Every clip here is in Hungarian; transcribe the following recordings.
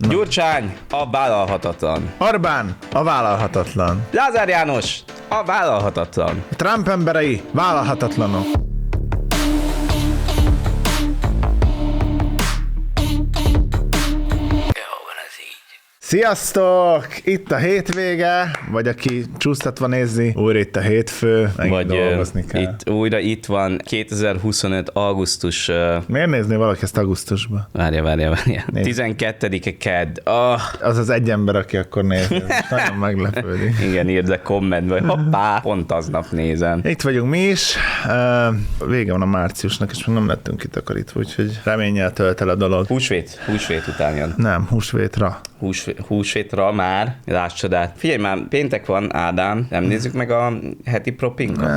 Gyurcsány a vállalhatatlan. Orbán a vállalhatatlan. Lázár János a vállalhatatlan. Trump emberei vállalhatatlanok. Sziasztok! Itt a hétvége, vagy aki csúsztatva nézi, újra itt a hétfő, Vagy dolgozni kell. itt van 2025. augusztus... Miért nézni valaki ezt augusztusba? Várja. 12-e kedd. Az az egy ember, aki akkor nézi. Nagyon meglepődik. Igen, írd a kommentbe, hogy hoppá, pont aznap nézem. Itt vagyunk mi is. Vége van a márciusnak, és még nem lettünk kitakarítva, úgyhogy reménnyel tölt el a dolog. Húsvét után jön. Nem, húsvétra. Húsvétra már, láss csodát. Figyelj már, péntek van, Ádám, nem nézzük meg a heti propinkat?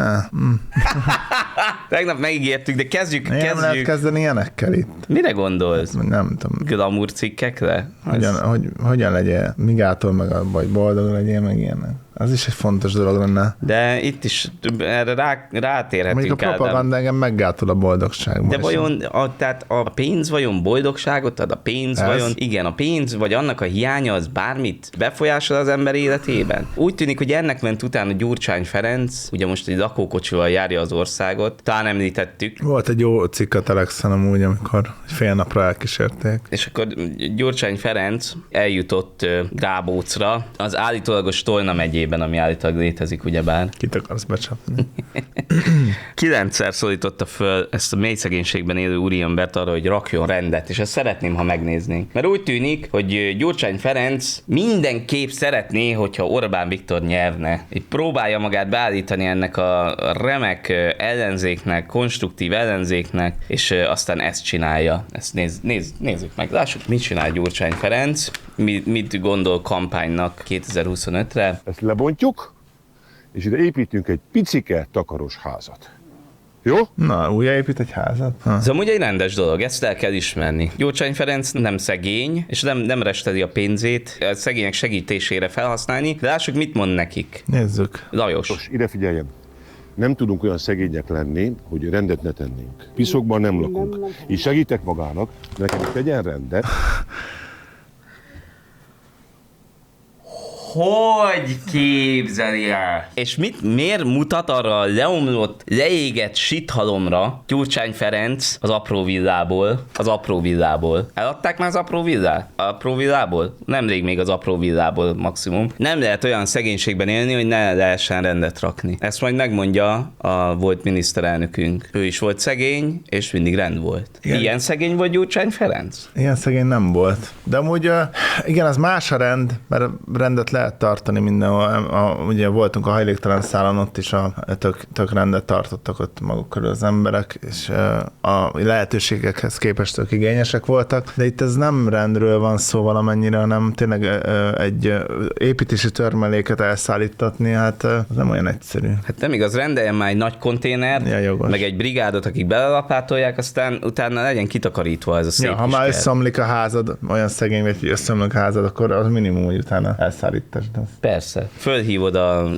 Tegnap megígértük, de kezdjük. Nem lehet kezdeni ilyenekkel itt. Mire gondolsz? Nem tudom. Glamour cikkekre? Hogyan legyél migától, vagy boldog legyél, meg ilyenek. Az is egy fontos dolog lenne. De itt is erre rátérhetünk. Mondjuk a propaganda engem meggátol a boldogságban. De vajon tehát a pénz vajon boldogságot ad? A pénz vajon, igen, a pénz vagy annak a hiánya az bármit befolyásol az ember életében? Úgy tűnik, hogy ennek ment utána Gyurcsány Ferenc, ugye most egy lakókocsival járja az országot, talán említettük. Volt egy jó cikk a Telexen amúgy, amikor fél napra elkísérték. És akkor Gyurcsány Ferenc eljutott Rábócra, az állítólagos Tolna megyében, ami állítólag létezik, ugyebár. Kit akarsz becsapni? 9-szer szólította föl ezt a mély szegénységben élő úriembert arra, hogy rakjon rendet, és ezt szeretném, ha megnéznénk. Mert úgy tűnik, hogy Gyurcsány Ferenc mindenképp szeretné, hogyha Orbán Viktor nyerne. Így próbálja magát beállítani ennek a remek ellenzéknek, konstruktív ellenzéknek, és aztán ezt csinálja. Ezt nézzük meg. Lássuk, mit csinál Gyurcsány Ferenc, mit gondol kampánynak 2025-re. Ezt lebontjuk, és ide építünk egy picike takaros házat. Jó? Na, újjáépít egy házat? Ez amúgy egy rendes dolog, ezt el kell ismerni. Gyurcsány Ferenc nem szegény, és nem resteli a pénzét a szegények segítésére felhasználni, de lássuk, mit mond nekik. Nézzük. Lajos. Most ide figyeljen. Nem tudunk olyan szegények lenni, hogy rendet ne tennénk. Piszokban nem lakunk. És segítek magának, nekem tegyen rendet. Hogy képzeli el? És miért mutat arra a leomlott, leégett sithalomra Gyurcsány Ferenc az apró villából? Eladták már az apró villát? Apró villából? Nemrég még az apró villából maximum. Nem lehet olyan szegénységben élni, hogy ne lehessen rendet rakni. Ezt majd megmondja a volt miniszterelnökünk. Ő is volt szegény, és mindig rend volt. Igen. Ilyen szegény volt Gyurcsány Ferenc? Ilyen szegény nem volt. De amúgy igen, az más a rend, mert rendet lehet tartani mindenhol. Ugye voltunk a hajléktalan szállon, ott is tök rendet tartottak ott maguk körül az emberek, és a lehetőségekhez képest tök igényesek voltak, de itt ez nem rendről van szó valamennyire, hanem tényleg egy építési törmeléket elszállítatni, hát az nem olyan egyszerű. Hát nem igaz, rendeljen már egy nagy konténer, meg egy brigádot, akik belelapátolják, aztán utána legyen kitakarítva ez a szép ha már összeomlik a házad, olyan szegény vagy, hogy összeomlik a házad, akkor az minimum, hogy utána elszállítasd. Persze. Fölhívod a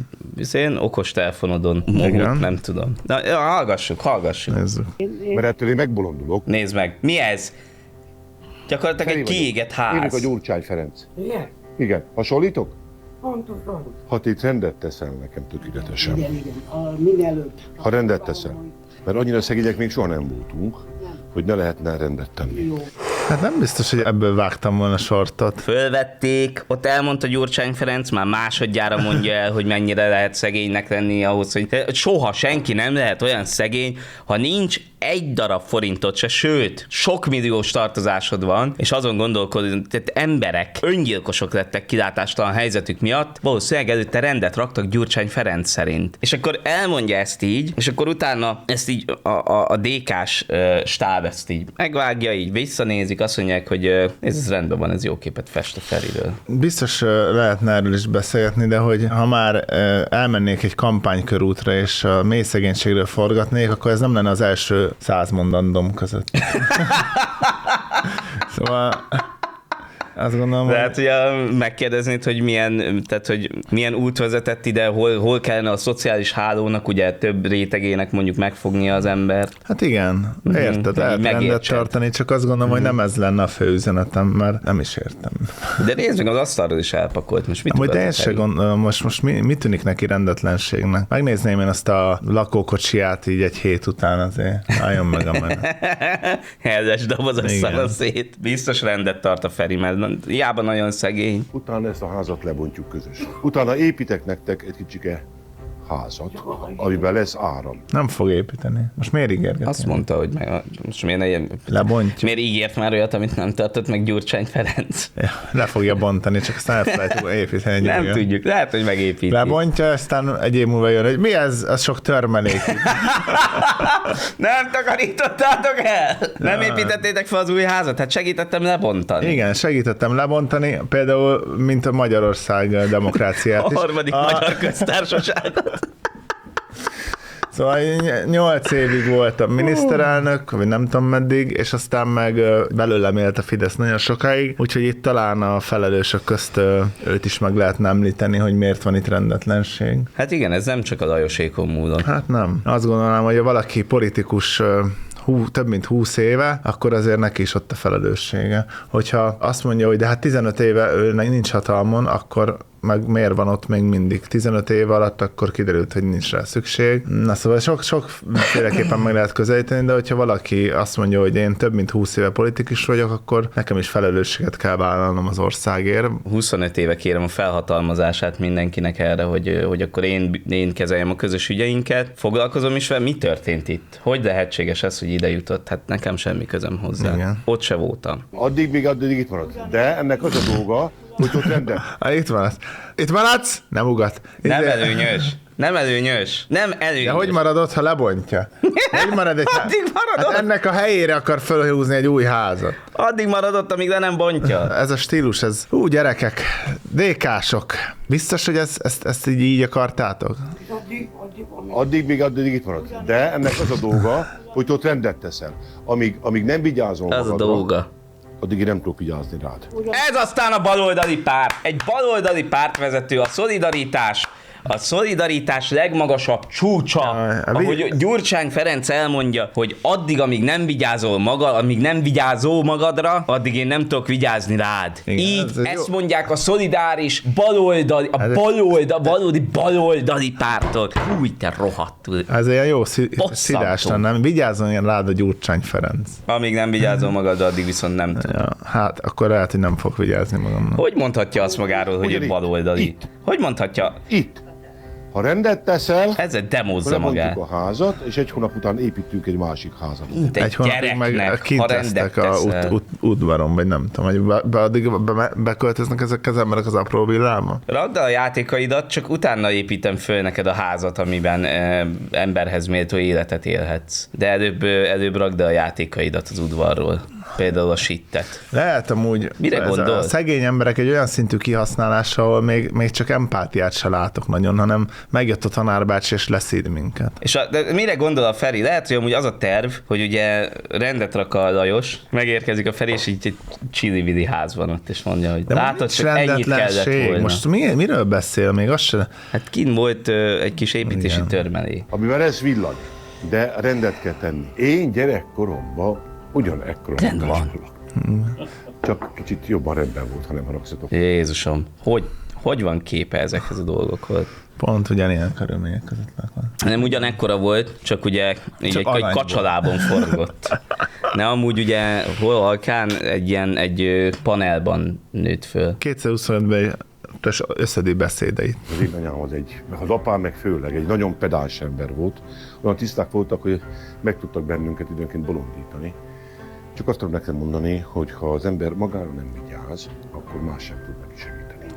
okos telefonodon. Nem tudom. Na, hallgassuk. Nézzük. Mert ettől én megbolondulok. Nézd meg. Mi ez? Gyakorlatilag egy kiégett ház. Én a Gyurcsány Ferenc. Igen? Igen. Hasonlítok? Pontosan. Ha te itt rendet teszel nekem tökéletesen. Igen. Mielőtt. Ha rendet teszel. Mert annyira szegények még soha nem voltunk, hogy ne lehetne rendet tenni. Jó. Hát nem biztos, hogy ebből vágtam volna sortot. Fölvették, ott elmondta Gyurcsány Ferenc, már másodjára mondja el, hogy mennyire lehet szegénynek lenni ahhoz, hogy soha senki nem lehet olyan szegény, ha nincs egy darab forintot se, sőt, sok milliós tartozásod van, és azon gondolkodunk, tehát emberek, öngyilkosok lettek kilátástalan helyzetük miatt, valószínűleg előtte rendet raktak Gyurcsány Ferenc szerint. És akkor elmondja ezt így, és akkor utána ezt így a DK-s stáb ezt így megvágja, így visszanézik, azt mondják, hogy ez rendben van, ez jó képet fest a Feriről. Biztos lehetne erről is beszélgetni, de hogy ha már elmennék egy kampánykörútra, és a mély szegénységről forgatnék, akkor ez nem lenne az első 100 mondandóm között. Szóval Azt gondolom, De hát ugye megkérdeznéd, hogy milyen út vezetett ide, hol kellene a szociális hálónak, ugye több rétegének mondjuk megfognia az embert. Hát igen, érted, lehet rendet Megértsed. tartani, csak azt gondolom, hogy nem ez lenne a fő üzenetem, mert nem is értem. De nézd meg, az asztalról is elpakolt. Most mit Amúgy tudod de én a se Feri? gondolom, most mi tűnik neki rendetlenségnek? Megnézném én azt a lakókocsiját így egy hét után azért. Álljon meg a menet. Helles dobozos Igen. szala szét. Biztos rendet tart a Feri, mert hiába nagyon szegény. Utána ezt a házat lebontjuk közösen. Utána építek nektek egy kicsike házat, amiben lesz áram. Nem fog építeni. Most miért ígérgeti? Azt mondta, hogy most Lebontjuk. miért ígért már olyat, amit nem tartott meg Gyurcsány Ferenc? Ja, le fogja bontani, csak aztán elfelejtünk építeni. Egy Nem újat. tudjuk, lehet, hogy megépíti. Lebontja, aztán egy év múlva jön, hogy mi ez? Az sok törmelék. Nem takarítottátok el? Nem építettétek fel az új házat? Hát segítettem lebontani. Igen, segítettem lebontani, például, mint a Magyarország demokráciát A is. harmadik magyar köztársaságot. Szóval 8 évig voltam miniszterelnök, vagy nem tudom meddig, és aztán meg belőlem élt a Fidesz nagyon sokáig, úgyhogy itt talán a felelősök közt őt is meg lehetne említeni, hogy miért van itt rendetlenség. Hát igen, ez nem csak a Lajosékon múlott. Hát nem. Azt gondolom, hogy ha valaki politikus több mint 20 éve, akkor azért neki is ott a felelőssége. Hogyha azt mondja, hogy de hát 15 éve ő nincs hatalmon, akkor meg miért van ott még mindig 15 év alatt, akkor kiderült, hogy nincs rá szükség. Na szóval sokféleképpen meg lehet közelíteni, de hogyha valaki azt mondja, hogy én több mint 20 éve politikus vagyok, akkor nekem is felelősséget kell vállalnom az országért. 25 éve kérem a felhatalmazását mindenkinek erre, hogy akkor én kezeljem a közös ügyeinket. Foglalkozom is vele, mi történt itt? Hogy lehetséges ez, hogy ide jutott? Hát nekem semmi közöm hozzá. Igen. Ott se voltam. Addig itt marad. De ennek az a dolga, hogy ott rendben. Itt van. Itt maradsz? Nem ugat. Nem előnyös. Nem előnyös. Nem előnyös. De hogy marad ott, ha lebontja? Hogy marad egy Addig marad ott. Hát ennek a helyére akar felhúzni egy új házat. Addig maradott, amíg le nem bontja. Ez a stílus, ez... Gyerekek, DK-sok. Biztos, hogy ezt így akartátok? Addig itt marad. De ennek az a dolga, hogy ott rendet teszel. Amíg nem vigyázol Az a magadra, dolga. addig én nem tudok vigyázni rád. Ez aztán a baloldali párt. Egy baloldali pártvezető, a szolidaritás legmagasabb csúcsa, ahogy Gyurcsány Ferenc elmondja, hogy addig, amíg nem vigyázol magadra, addig én nem tudok vigyázni rád. Igen, így ez ezt jó. mondják a szolidáris valódi baloldali pártok. Új, te rohadtul. Ez ilyen jó Bosszantó. szidás lenne. Vigyázzon ilyen rád a Gyurcsány Ferenc. Amíg nem vigyázol magadra, addig viszont nem tud. Ja, hát akkor lehet, hogy nem fog vigyázni magamnak. Hogy mondhatja azt magáról, hogy ő Ugyanitt. baloldali? Itt. Hogy mondhatja? Itt. Ha rendet teszel, Ezzel akkor demózza lebontjuk magát. a házat, és egy hónap után építünk egy másik házat. Mint Egy egy hónapig meg gyereknek, kint ha rendet lesznek a teszel. udvaron, vagy nem tudom, hogy addig beköltöznek ezek az emberek az apró villába? Rakd el a játékaidat, csak utána építem föl neked a házat, amiben emberhez méltó életet élhetsz. De előbb rakd el a játékaidat az udvarról. Például a sittet. Lehet amúgy Mire gondol? a szegény emberek egy olyan szintű kihasználása, ahol még csak empátiát se látok nagyon, hanem megjött a tanárbácsi és leszíd minket. És de mire gondol a Feri? Lehet, hogy amúgy az a terv, hogy ugye rendet rak a Lajos, megérkezik a Feri, és így egy csili-vili ház van ott, és mondja, hogy De látod, csak ennyit kellett volna. Most miről beszél még? Azt se... Hát kint volt egy kis építési Igen. törmelék. Amiben ez villan, de rendet kell tenni. Én gyerekkoromban ugyanekkora Rend van. lakásban laktam. Csak kicsit jobban rendben volt, ha nem haragszatok. Jézusom, hogy van képe ezekhez a dolgokhoz? Pont ugyanilyen körülmények között lakom. Nem ugyanekkora volt, csak ugye így egy aranyból. kacsalábon forgott. Ne amúgy ugye hol alkán egy panelban nőtt föl. 2025-ben összedi beszédeit. Az én anyám az apám meg főleg egy nagyon pedáns ember volt. Olyan tiszták voltak, hogy meg tudtak bennünket időnként bolondítani. Csak azt tudom neked mondani, hogy ha az ember magára nem vigyáz, akkor más sem tud neki segíteni.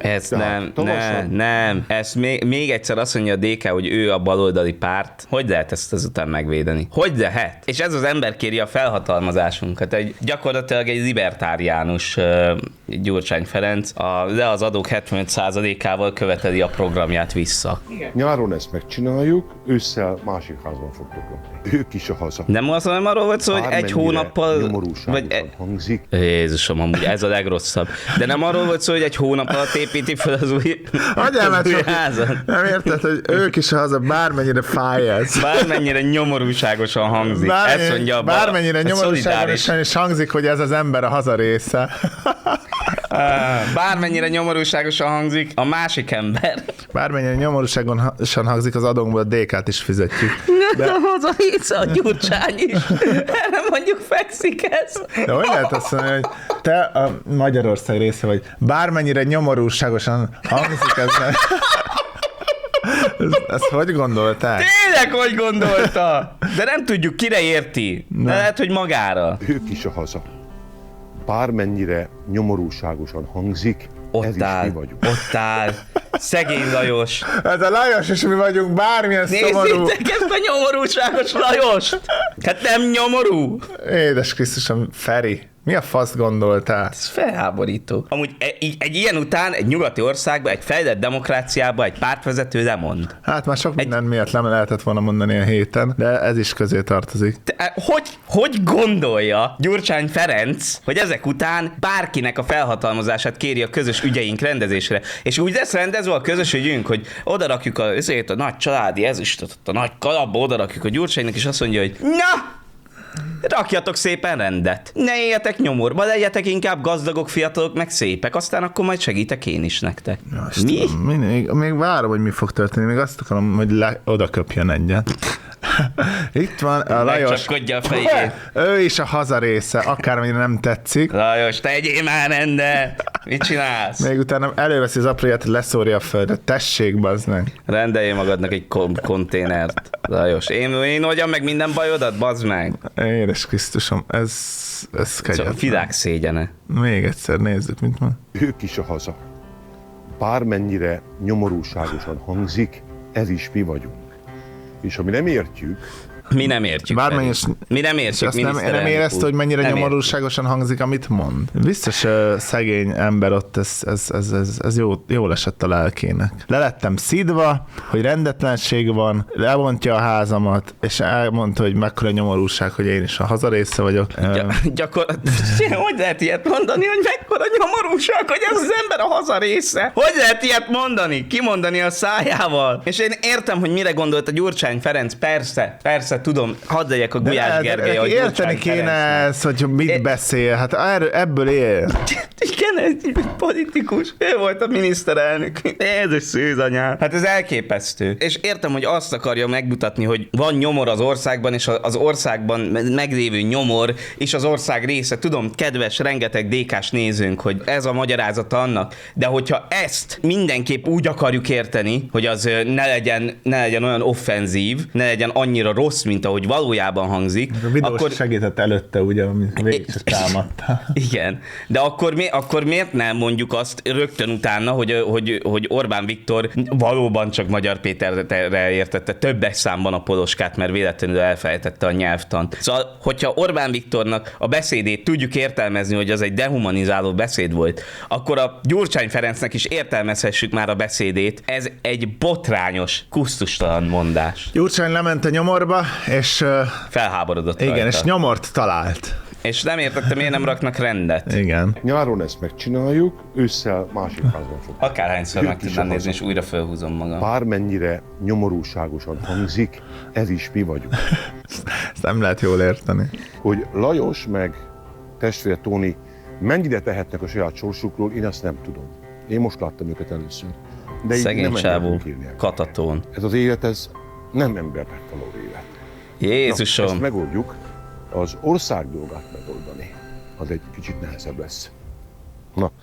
Ez Tehát nem. Ezt még egyszer azt mondja a DK, hogy ő a baloldali párt. Hogy lehet ezt azután megvédeni? Hogy lehet? És ez az ember kéri a felhatalmazásunkat. Gyakorlatilag egy libertáriánus Gyurcsány Ferenc le az adók 75%-ával követeli a programját vissza. Nyáron ezt megcsináljuk, ősszel másik házban fogtok lakni. Ők is a haza. Nem arról volt szó, hogy egy Bármennyire hónappal... nyomorúságosan hangzik. Jézusom, amúgy ez a legrosszabb. De nem arról volt szó, hogy egy hónap alatt építi fel az új házat. Nem érted, hogy ők is a haza, bármennyire fáj ez. Bármennyire nyomorúságosan hangzik. Ezt mondja bármennyire nyomorúságosan is hangzik, hogy ez az ember a haza része. Bármennyire nyomorúságosan hangzik a másik ember. Bármennyire nyomorúságosan hangzik, az adónkból a DK-t is fizetjük. De a haza része a Gyurcsány is. Erre mondjuk fekszik ez. De hogy lehet azt mondani, hogy te a Magyarország része vagy. Bármennyire nyomorúságosan hangzik ez nem. Ezt hogy gondoltál? Tényleg, hogy gondolta? De nem tudjuk, kire érti. De lehet, hogy magára. Ők is a haza. Bármennyire nyomorúságosan hangzik, ez is mi vagyunk. Ott áll. Szegény Lajos. Ez a Lajos, és mi vagyunk bármilyen szomorú. Nézzétek ezt a nyomorúságos Lajost! Hát nem nyomorú? Édes Krisztusom, Feri, mi a fasz gondoltál? Ez felháborító. Amúgy egy ilyen után egy nyugati országban, egy fejlett demokráciában egy pártvezető lemond. Hát már sok minden miatt nem lehetett volna mondani a héten, de ez is közé tartozik. Hogy gondolja Gyurcsány Ferenc, hogy ezek után bárkinek a felhatalmazását kéri a közös ügyeink rendezésre? És úgy lesz rendezve a közös ügyünk, hogy odarakjuk a nagy családi ezüstöt, a nagy kalapba odarakjuk a Gyurcsánynak, és azt mondja, hogy na! Rakjatok szépen rendet. Ne éljetek nyomorba, legyetek inkább gazdagok, fiatalok, meg szépek, aztán akkor majd segítek én is nektek. Mi? Még várom, hogy mi fog történni, még azt akarom, hogy oda köpjön egyet. Itt van a Lajos. Megcsapkodja a fejét. Ő is a haza része, akármennyire nem tetszik. Lajos, tegyél már rendet! Mit csinálsz? Még utána előveszi az apróját, leszórja a földre. Tessék, bazd meg. Rendeljél magadnak egy konténert. Lajos, én oldjam meg minden bajodat, bazd meg. Édes Krisztusom, ez kegyetlen. Szóval világ szégyene. Még egyszer nézzük, mint van. Ők is a haza. Bármennyire nyomorúságosan hangzik, ez is mi vagyunk. És ha mi nem értjük, Mi nem értjük. Mi nem értjük. Nem érezte, hogy mennyire nyomorúságosan hangzik, amit mond. Biztos szegény ember ott, ez jól esett a lelkének. Le lettem szidva, hogy rendetlenség van, levontja a házamat, és elmondta, hogy mekkora nyomorúság, hogy én is a hazarésze vagyok. Gyakorlatilag, hogy lehet ilyet mondani, hogy mekkora nyomorúság, hogy ez az ember a hazarésze? Hogy lehet ilyet mondani? Kimondani a szájával? És én értem, hogy mire gondolt a Gyurcsány Ferenc, persze, tudom, hadd legyek a Gulyás Gergely, hogy érteni kéne ezt, hogy mit beszél, hát ebből él. Igen, egy politikus. Ő volt a miniszterelnök. Jézus szűzanyám. Hát ez elképesztő. És értem, hogy azt akarja megmutatni, hogy van nyomor az országban, és az országban meglévő nyomor, és az ország része. Tudom, kedves, rengeteg DK-s nézőnk, hogy ez a magyarázata annak. De hogyha ezt mindenképp úgy akarjuk érteni, hogy az ne legyen olyan offenzív, ne legyen annyira rossz, mint ahogy valójában hangzik. A videós akkor segített előtte, ugye, amit végig is támadta. Igen. De akkor miért nem mondjuk azt rögtön utána, hogy Orbán Viktor valóban csak Magyar Péterre értette többes számban a poloskát, mert véletlenül elfelejtette a nyelvtant. Szóval, hogyha Orbán Viktornak a beszédét tudjuk értelmezni, hogy az egy dehumanizáló beszéd volt, akkor a Gyurcsány Ferencnek is értelmezhessük már a beszédét. Ez egy botrányos, kusztustalan mondás. Gyurcsány lement a nyomorba, és felháborodott igen, rajta. És nyomort talált. És nem értettem, miért nem raknak rendet. Igen. Nyáron ezt megcsináljuk, ősszel másik házban fogunk. Akárhányszor meg tudnám nézni, és újra felhúzom magam. Bármennyire nyomorúságosan hangzik, ez is mi vagyunk. Ezt nem lehet jól érteni. Hogy Lajos meg testvére Tóni mennyire tehetnek a saját sorsukról, én ezt nem tudom. Én most láttam őket először. De szegény csávó, katatón. Ez az élet, ez nem embernek való élet. Jézusom! Na, ezt megoldjuk. Az ország dolgát megoldani, az egy kicsit nehezebb lesz. Na.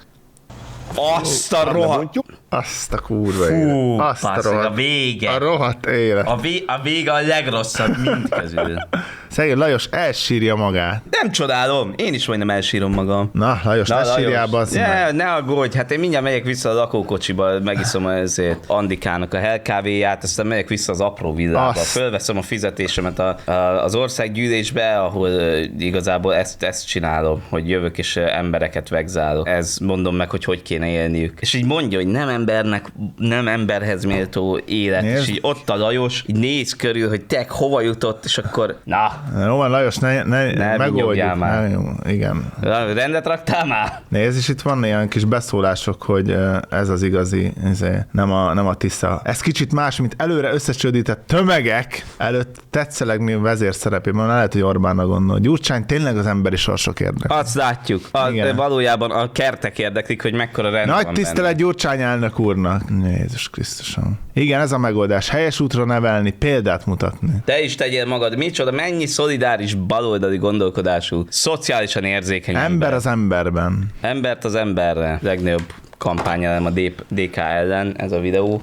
Azt a rohadt... Azt a kurva élet. Azt a vége. A rohadt élet. A vége a legrosszabb mind közül. Szegény Lajos elsírja magát. Nem csodálom, én is majdnem elsírom magam. Na, Lajos, ne sírjál, bazd meg. Ne aggódj, hát én mindjárt megyek vissza a lakókocsiba, megiszom ezért Andikának a hellkávéját, aztán megyek vissza az apró villába. Fölveszem a fizetésemet az országgyűlésbe, ahol igazából ezt csinálom, hogy jövök és embereket vegzálok. Ez mondom meg, hogy kéne élniük. És így mondja, hogy nem emberhez méltó élet. Nézd. És így ott a Lajos, így néz körül, hogy te hova jutott, és akkor na. Jó van, Lajos, ne megoldjuk. már. Igen. Rendet raktál már? Nézd, és itt van ilyen kis beszólások, hogy ez az igazi, nem a tiszta. Ez kicsit más, mint előre összecsődített tömegek előtt tetszelegni vezérszerepében. Lehet, hogy Orbánra gondol. Gyurcsány tényleg az emberi sorsok érdekli. Azt látjuk. Valójában a kertek érdeklik, hogy mekkora rend Nagy van tisztelet benne. Gyurcsány elnök úrnak. Jézus Krisztusom. Igen, ez a megoldás. Helyes útra nevelni, példát mutatni. Te is tegyél magad. Micsoda, mennyi szolidáris baloldali gondolkodású, szociálisan érzékeny Ember az emberben. Embert az emberre. Legnagyobb kampányelem a DK ellen ez a videó.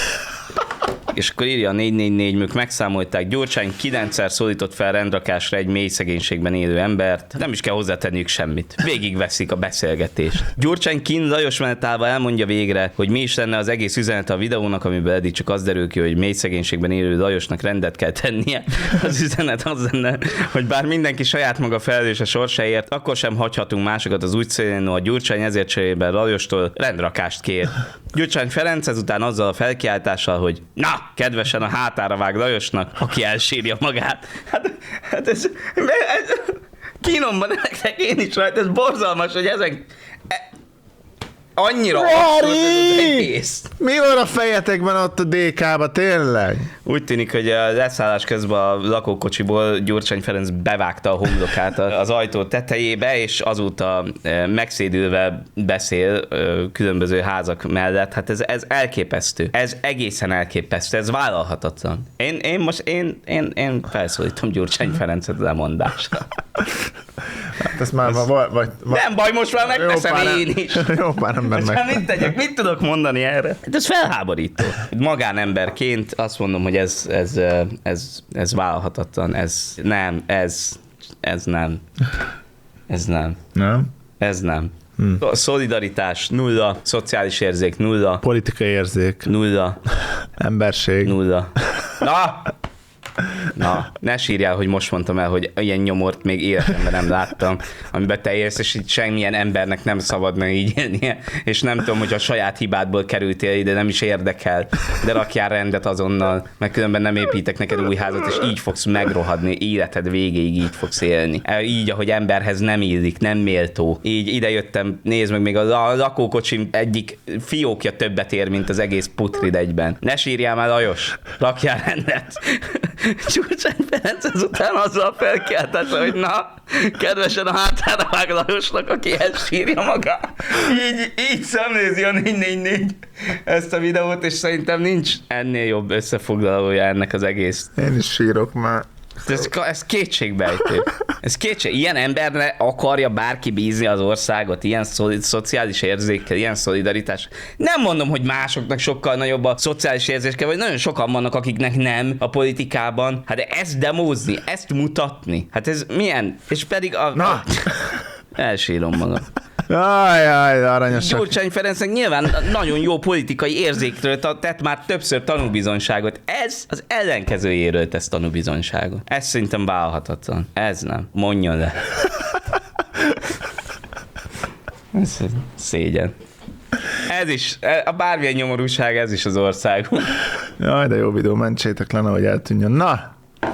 És akkor írja a 444, megszámolták, Gyurcsány 9-szer szólított fel rendrakásra egy mély szegénységben élő embert. Nem is kell hozzátenniük semmit. Végigveszik a beszélgetést. Gyurcsány kín Lajos menetálva elmondja végre, hogy mi is lenne az egész üzenete a videónak, amiből eddig csak az derül ki, hogy mély szegénységben élő Lajosnak rendet kell tennie. Az üzenet az lenne, hogy bár mindenki saját maga felelős a sorsáért, akkor sem hagyhatunk másokat az útszélén, a Gyurcsány ezért cserében Lajostól rendrakást kér. Gyurcsány Ferenc ezután azzal a felkiáltással, hogy na, kedvesen a hátára vág Lajosnak, aki elsírja magát. Hát ez kínomban nektek én is rajta, ez borzalmas, hogy ezen annyira abszurd ez az egész. Mi van a fejetekben ott a DK-ba, tényleg? Úgy tűnik, hogy a leszállás közben a lakókocsiból Gyurcsány Ferenc bevágta a homlokát az ajtó tetejébe, és azóta megszédülve beszél különböző házak mellett. Hát ez elképesztő. Ez egészen elképesztő. Ez vállalhatatlan. Én felszólítom Gyurcsány Ferencet lemondásra. Hát ezt már Nem baj, most már megteszem én is. Jó pár ember Most meg. már mit tegyek? Mit tudok mondani erre? Hát ez felháborító. Magánemberként azt mondom, hogy ez vállalhatatlan. Ez nem. Nem? Ez nem. Szolidaritás nulla, szociális érzék nulla, Politikai érzék, nulla, emberség. nulla. Na, ne sírjál, hogy most mondtam el, hogy ilyen nyomort még életemben nem láttam, amiben te élsz, és itt semmilyen embernek nem szabadna így élnie, és nem tudom, hogy a saját hibádból kerültél ide, nem is érdekel, de rakjál rendet azonnal, mert különben nem építek neked új házat, és így fogsz megrohadni, életed végéig így fogsz élni. Így, ahogy emberhez nem illik, nem méltó. Így idejöttem, nézd meg, még a lakókocsim egyik fiókja többet ér, mint az egész putrid egyben. Ne sírjál már, Lajos, rakjál rendet. Gyurcsány Ferenc ezután azzal a felkiáltása, hogy na, kedvesen a hátára vág Lajosnak, aki elsírja magát. Így szemlézi a 444 ezt a videót, és szerintem nincs ennél jobb összefoglalója ennek az egész. Én is sírok már. Ez kétségbejtő. Ilyen emberre akarja bárki bízni az országot, ilyen szociális érzékkel, ilyen szolidaritás. Nem mondom, hogy másoknak sokkal nagyobb a szociális érzéke, vagy nagyon sokan vannak, akiknek nem a politikában. Hát de ezt demózni, ezt mutatni, hát ez milyen? És pedig Na! Elsírom magam. Jaj, aranyosak. Gyurcsány Ferencnek nyilván nagyon jó politikai érzékről tett már többször tanúbizonyságot. Ez az ellenkezőjéről tesz tanúbizonyságot. Ez szerintem vállalhatatlan. Ez nem. Mondjon le. Ez szégyen. Ez is, a bármilyen nyomorúság, ez is az ország. Jaj, de jó videó, mentsétek le, hogy eltűnjön. Na!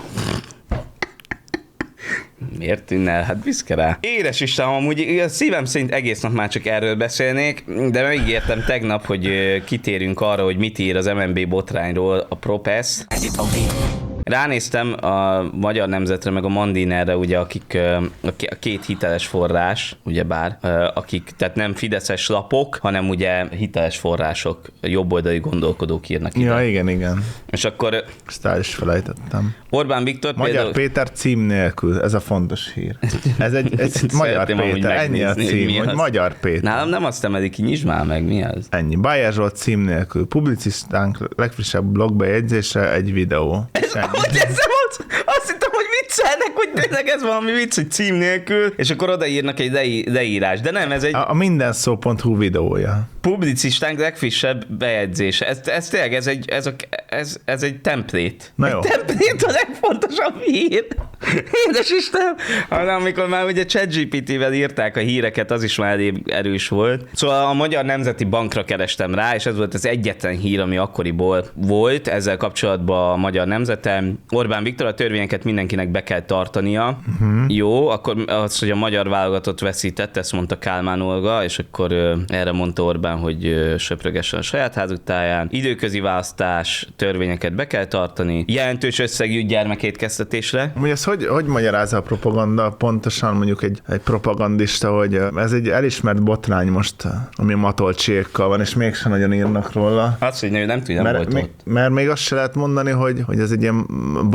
Miért tűnne el? Hát büszke rá. Édes Isten, amúgy a szívem szerint egész nap már csak erről beszélnék, de megígértem tegnap, hogy kitérünk arra, hogy mit ír az MNB botrányról a Propesz. Ránéztem a Magyar Nemzetre, meg a Mandinerre, ugye, akik a két hiteles forrás, ugyebár, akik, tehát nem fideszes lapok, hanem ugye hiteles források, jobboldali gondolkodók írnak ide. Ja, igen. És akkor Ezt el is felejtettem. Orbán Viktor Magyar például... Péter cím nélkül, ez a fontos hír. Ez egy Magyar Szeretném amúgy Péter, ennyi a megnézni, hogy cím, mi hogy az. Magyar Péter. Nálam nem azt emelik ki, nyisd már meg, mi az? Ennyi. Bayer Zsolt cím nélkül. Publicisztánk legfrissebb blogbejegyzése egy videó. Ez hogy ez azt hittem, hogy viccelnek, hogy tényleg ez valami vicc, hogy cím nélkül, és akkor odaírnak egy leírás. De nem, ez egy A mindenszó.hu videója. publicistánk legfrissebb bejegyzése. Ez tényleg, ez egy template. Na egy jó. template a legfontosabb hír. Édes Isten! Amikor már ugye ChatGPT-vel írták a híreket, az is már elég erős volt. Szóval a Magyar Nemzeti Bankra kerestem rá, és ez volt az egyetlen hír, ami akkoriból volt ezzel kapcsolatban a Magyar Nemzeten. Orbán Viktor, a törvényeket mindenkinek be kell tartania. Jó, akkor az, hogy a magyar válogatott veszített, ezt mondta Kálmán Olga, és akkor erre mondta Orbán, hogy söprögessen a saját házuk táján. Időközi választás, törvényeket be kell tartani. Jelentős összegű gyermekétkeztetésre. Ugye ez hogy magyarázza a propaganda pontosan mondjuk egy propagandista, hogy ez egy elismert botrány most, ami a Matolcsiékkal van, és mégsem nagyon írnak róla. Az, hogy nem tudom, nem volt ott. Mert még azt se lehet mondani, hogy ez egy ilyen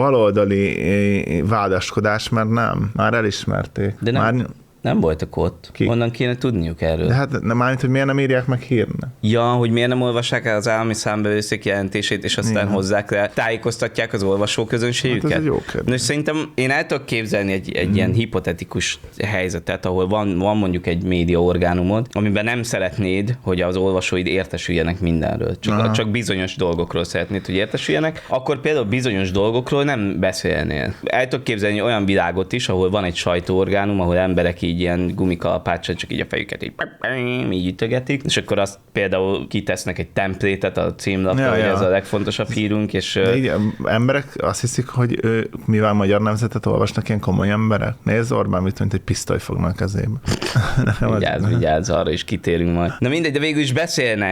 baloldali vádaskodás, mert nem. Már elismerték. De nem voltak ott. Ki? Honnan kéne tudniuk erről? De hát nem állít, hogy miért nem írják meg hírne. Ja, hogy miért nem olvassák el az állami számbevőszék jelentését, és aztán hozzák le, tájékoztatják az olvasóközönségüket. Hát ez egy jó kérdés. Na, és szerintem én el tudok képzelni egy ilyen hipotetikus helyzetet, ahol van mondjuk egy média orgánumod, amiben nem szeretnéd, hogy az olvasóid értesüljenek mindenről. Csak bizonyos dolgokról szeretnéd, hogy értesüljenek, akkor például bizonyos dolgokról nem beszélnél. El tudok képzelni olyan világot is, ahol van egy sajtóorgánum, ahol emberek így ilyen gumikalapáccsal csak így a fejüket így ütögetik, és akkor azt például kitesznek egy templétet a címlapra, hogy ez a legfontosabb hírünk, és... De így emberek azt hiszik, hogy mivel Magyar Nemzetet olvasnak ilyen komoly emberek. Nézd, Orbán mit mint egy pisztoly fognak a kezébe. Vigyázz, arra is kitérünk majd. Na mindegy, de végül is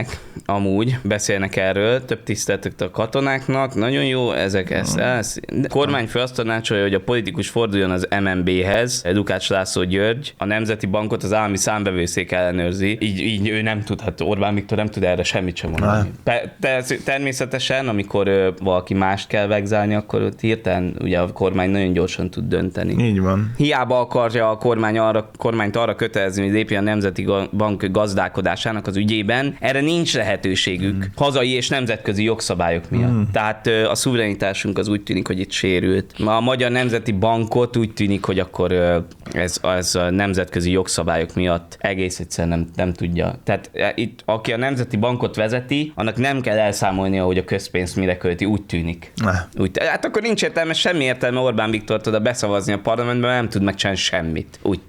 beszélnek erről, több tiszteletet a katonáknak, nagyon jó, ezt. Kormányfő azt tanácsolja, hogy a politikus forduljon az MNB-hez, Lukács László György, a Nemzeti Bankot az állami számbevőszék ellenőrzi, így ő nem tudhat, Orbán Viktor nem tud erre semmit sem mondani. Természetesen, amikor valaki mást kell vegzálni, akkor ott hirtelen ugye a kormány nagyon gyorsan tud dönteni. Így van. Hiába akarja a kormányt arra kötelezni, hogy lépjen a Nemzeti Bank gazdálkodásának az ügyében, erre nincs lehetőségük hazai és nemzetközi jogszabályok miatt. Tehát a szuverenitásunk az úgy tűnik, hogy itt sérült. A Magyar Nemzeti Bankot úgy tűnik, hogy akkor ez a nemzetközi jogszabályok miatt egész egyszerűen nem tudja. Tehát itt, aki a Nemzeti Bankot vezeti, annak nem kell elszámolnia, hogy a közpénzt mire költi, úgy tűnik. Hát akkor nincs értelme, semmi értelme Orbán Viktort oda beszavazni a parlamentben, nem tud megcsinálni semmit. Úgy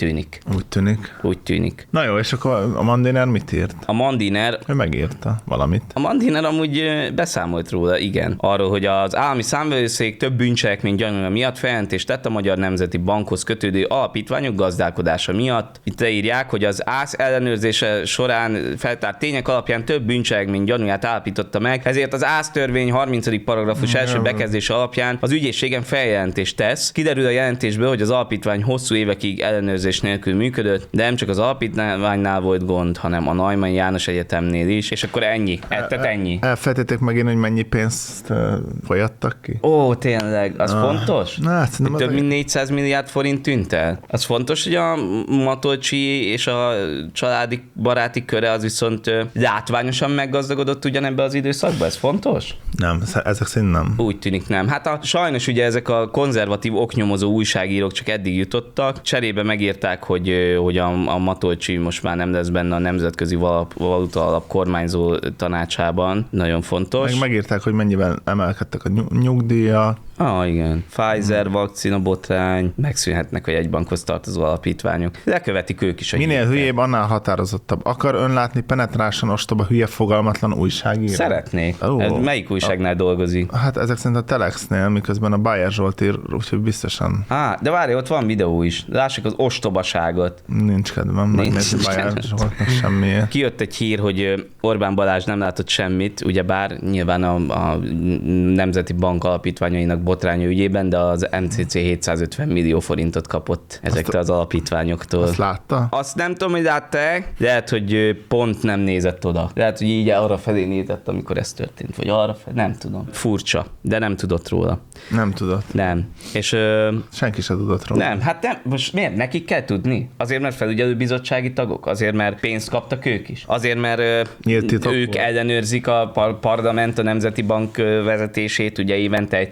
tűnik. Na jó, és akkor a Mandiner mit írt? A Mandiner... Ő megírta valamit. A Mandiner amúgy beszámolt róla, igen. Arról, hogy az állami számvevőszék több bűncselekmény gyanúja miatt feljelentést tett a Magyar Nemzeti Bankhoz kötődő alapítványok gazdálkodása miatt. Itt leírják, hogy az ÁSZ ellenőrzése során feltárt tények alapján több bűncselekmény gyanúját állapította meg, ezért az ÁSZ törvény 30. paragrafus első bekezdése alapján az ügyészségen feljelentést tesz. Kiderül a jelentésből, hogy az alapítvány hosszú évekig ellenőrzés nélkül működött, de nem csak az alapítványnál volt gond, hanem a Neumann János Egyetemnél is, és akkor ennyi. Tehát ennyi. Elfelejtették megint, hogy mennyi pénzt folyattak ki? Ó, tényleg, az fontos? Hát, hogy több mint 400 milliárd forint tűnt el? Az fontos, hogy a Matolcsi és a családi baráti köre az viszont látványosan meggazdagodott ugyanebben az időszakban? Ez fontos? Nem, ezek szerint nem. Úgy tűnik nem. Hát sajnos ugye ezek a konzervatív oknyomozó újságírók csak eddig jutottak. Cserébe megírták, hogy a Matolcsi most már nem lesz benne a Nemzetközi Valuta Alap kormányzó tanácsában. Nagyon fontos. Megírták, hogy mennyivel emelkedtek a nyugdíja. Igen. Pfizer, vakcina, botrány, megszűnhetnek a jegybankhoz tartozó alapítványok. Lekövetik ők is. Minél hülyébb, annál határozottabb. Akar ön látni penetrásan ostoba, hüye, fogalmatlan újságíró? Szeretnék. Ez melyik újságnál dolgozik? Hát ezek szerint a Telexnél, miközben a Bayer Zsolt ír, úgyhogy biztosan. De várj, ott van videó is. Lássuk az ostobaságot. Nincs kedvem, megnézni Bayer Zsoltnak semmiért. Kijött egy hír, hogy Orbán Balázs nem látott semmit, ugyebár nyilván a Nemzeti Bank alapítványainak botránya ügyében, de az MCC 750 millió forintot kapott ezektől az alapítványoktól. Azt látta? Azt nem tudom, hogy látta-e, lehet, hogy pont nem nézett oda. Lehet, hogy így arra felé nézett, amikor ez történt, vagy arra felé, nem tudom. Furcsa, de nem tudott róla. Nem tudott. Nem. És senki sem tudott róla. Nem, hát nem, most miért? Nekik kell tudni? Azért, mert felügyelőbizottsági tagok? Azért, mert pénzt kaptak ők is? Azért, mert ők ellenőrzik a parlament, a Nemzeti Bank vezetését, ugye évente egyszer.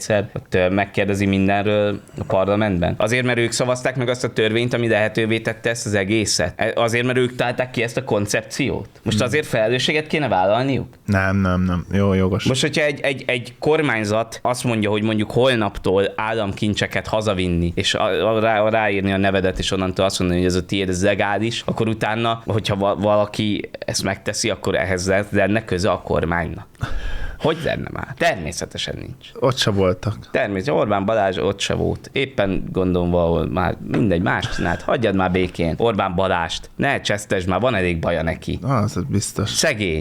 ott megkérdezi mindenről a parlamentben. Azért, mert ők szavazták meg azt a törvényt, ami lehetővé tette ezt az egészet. Azért, mert ők találták ki ezt a koncepciót. Most azért felelősséget kéne vállalniuk? Nem. Jó, jogos. Most, hogyha egy kormányzat azt mondja, hogy mondjuk holnaptól államkincseket hazavinni, és ráírni a nevedet, és onnantól azt mondani, hogy ez a tiéd, ez legális, akkor utána, hogyha valaki ezt megteszi, akkor ehhez lenne köze a kormánynak. Hogy lenne már? Természetesen nincs. Ott se voltak. Természetesen Orbán Balázs ott se volt. Éppen gondolom valahol már mindegy, más csinált. Hagyjad már békén Orbán Balázst. Ne csesztesd már, van elég baja neki. Az biztos. Szegény.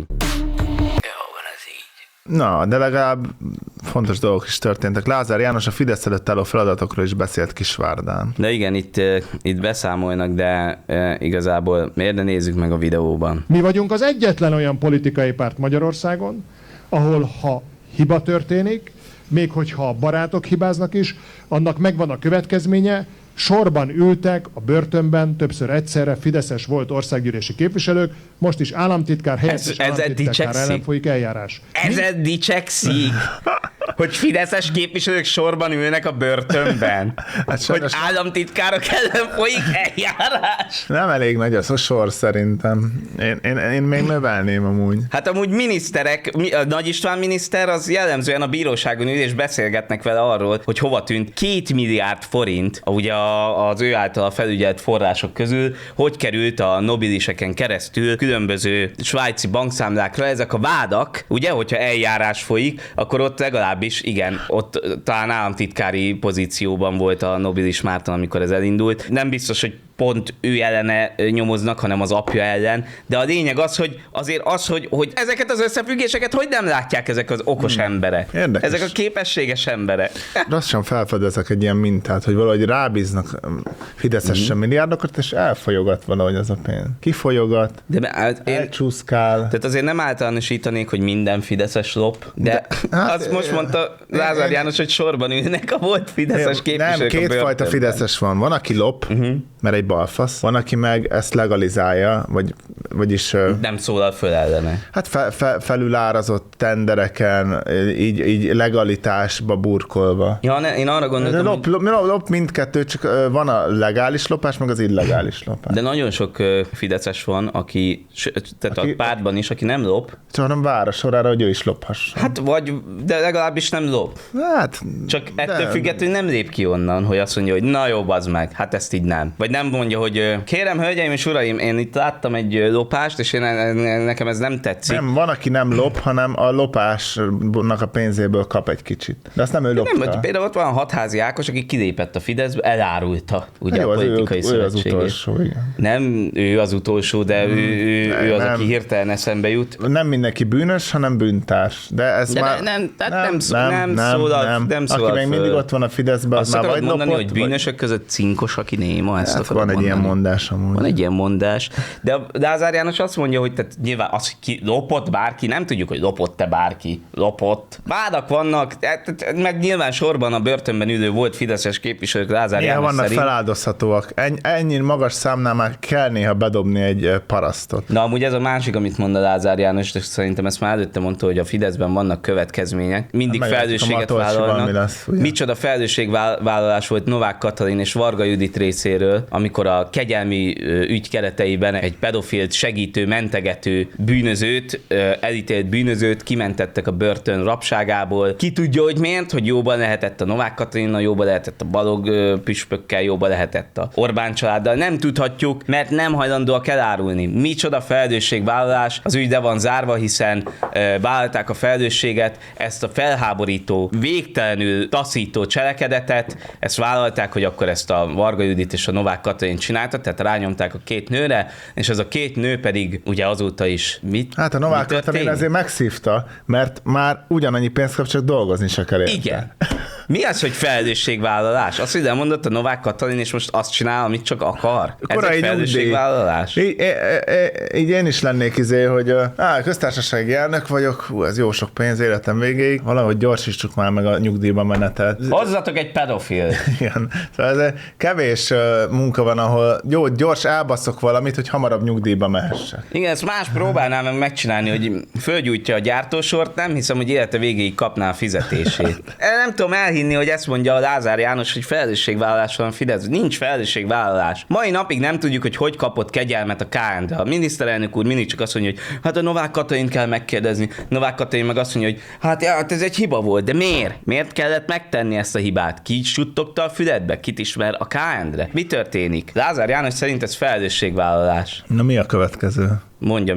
Na, de legalább fontos dolgok is történtek. Lázár János a Fidesz előtt álló feladatokról is beszélt Kisvárdán. De igen, itt beszámolnak, de igazából miért ne nézzük meg a videóban. Mi vagyunk az egyetlen olyan politikai párt Magyarországon, ahol ha hiba történik, még hogyha a barátok hibáznak is, annak megvan a következménye, sorban ültek a börtönben többször egyszerre fideszes volt országgyűlési képviselők, most is államtitkár, helyettes államtitkár ellen folyik eljárás. Ezen dicsekszik, hogy fideszes képviselők sorban ülnek a börtönben, Hát hogy államtitkárok ellen folyik eljárás. Nem elég nagy az a sor szerintem. Én még növelném amúgy. Hát amúgy miniszterek, a Nagy István miniszter az jellemzően a bíróságon ül és beszélgetnek vele arról, hogy hova tűnt 2 milliárd forint, ugye az ő által felügyelt források közül, hogy került a nobiliseken keresztül különböző svájci bankszámlákra ezek a vádak, ugye, hogyha eljárás folyik, akkor ott legalábbis, igen, ott talán államtitkári pozícióban volt a Nobilis Márton, amikor ez elindult. Nem biztos, hogy pont ő ellene nyomoznak, hanem az apja ellen, de a lényeg az, hogy azért az, hogy ezeket az összefüggéseket hogy nem látják ezek az okos emberek. Érdekes. Ezek a képességes emberek. Lassan felfedezek egy ilyen mintát, hogy valahogy rábíznak fideszesen milliárdokat, és elfolyogat valahogy az a pénz. Kifolyogat, elcsúszkál. Tehát azért nem általánosítanék, hogy minden fideszes lop, de hát, azt most mondta Lázár János, hogy sorban ülnek a volt fideszes képviselők. Nem, kétfajta fideszes van. Van, aki lop, mert egy balfasz, van, aki meg ezt legalizálja, vagyis... Nem szólal föl ellene. Hát felülárazott tendereken, így legalitásba burkolva. Ja, én arra gondoltam, Lop mindkettő, csak van a legális lopás, meg az illegális lopás. de nagyon sok fideszes van, tehát a pártban is, aki nem lop. Csak nem vár a sorára, hogy ő is lophassa. Hát de legalábbis nem lop. Hát, Csak ettől függetlenül nem lép ki onnan, hogy azt mondja, hogy na jó, bazd meg, hát ezt így nem. Vagy nem mondja, hogy kérem, hölgyeim és uraim, én itt láttam egy lopást, és nekem ez nem tetszik. nem, van, aki nem lop, hanem a lopásnak a pénzéből kap egy kicsit. De azt nem ő lopta. Nem, hogy például ott van a Hatházi Ákos, aki kilépett a Fideszbe, elárulta ugye Jó, a politikai ő az szövetségét. utolsó, igen. Nem ő az utolsó, de ő az, nem. aki hirtelen eszembe jut. Nem mindenki bűnös, hanem bűntárs. De ez De már... nem szólal Aki még mindig ott van a Fideszben, az azt már vagy akarod mondani, lopott, hogy bűnösök között cinkos, aki néma, ezt Hát akarod van egy ilyen mondani? mondás amúgy. Van egy ilyen mondás. De a Lázár János azt mondja, hogy tehát nyilván az, hogy ki lopott bárki, nem tudjuk, hogy lopott-e bárki. Lopott. Vádak vannak, meg nyilván sorban a börtönben ülő volt fideszes képviselők Lázár Néha János vannak szerint. feláldozhatóak. Ennyi magas számnál már kell néha bedobni egy parasztot. Na amúgy ez a másik, amit mond a Lázár János, és szerintem ezt már előtte mondta, hogy a Fideszben vannak következmények. Mindig Hát felelősséget vállalnak. Lesz, Micsoda felelősségvállalás volt Novák Katalin és Varga Judit részéről, amikor a kegyelmi ügy kereteiben egy pedofilt segítő, mentegető bűnözőt, elítélt bűnözőt kimentettek a börtön rabságából. Ki tudja, hogy miért, hogy jóban lehetett a Novák Katalinnal, jóban lehetett a Balog püspökkel, jóban lehetett a Orbán családdal. Nem tudhatjuk, mert nem hajlandóak elárulni. Micsoda felelősségvállalás, az ügy le van zárva, hiszen vállalták a felelősséget, ezt a felháborító, végtelenül taszító cselekedetet, ezt vállalták, hogy akkor ezt a Varga Judit és a Novák Katalin csinálta, tehát rányomták a 2 nőre, és az a 2 nő pedig ugye azóta is mit? Hát a Novák Katalin azért megszívta, mert már ugyanannyi pénzt kap, csak dolgozni se kell érte. Igen. Mi az, hogy felelősségvállalás? Azt, hogy elmondott a Novák Katalin, és most azt csinál, amit csak akar? Ez egy felelősségvállalás? Így én is lennék hogy köztársasági elnök vagyok, ez jó sok pénz életem végéig, valahogy gyorsítsuk már meg a nyugdíjba menetet. Hozzatok egy pedofil. Igen. Szóval ez kevés munka van, ahol gyors elbaszok valamit, hogy hamarabb nyugdíjba mehessek. Igen, ezt más próbálnám meg megcsinálni, hogy fölgyújtja a gyártósort, nem hiszem, hogy élete végéig kapná a fizetését. Nem tudom elhinni, elhinni, hogy ezt mondja a Lázár János, hogy felelősségvállalás van Fidesz. Nincs felelősségvállalás. Mai napig nem tudjuk, hogy kapott kegyelmet a KND. A miniszterelnök úr mindig csak azt mondja, hogy hát a Novák Katalint kell megkérdezni. Novák Katalin meg azt mondja, hogy hát ez egy hiba volt, de miért? Miért kellett megtenni ezt a hibát? Ki suttogta a füledbe? Kit ismer a KND-re? Mi történik? Lázár János szerint ez felelősségvállalás. Na mi a következő? Mondja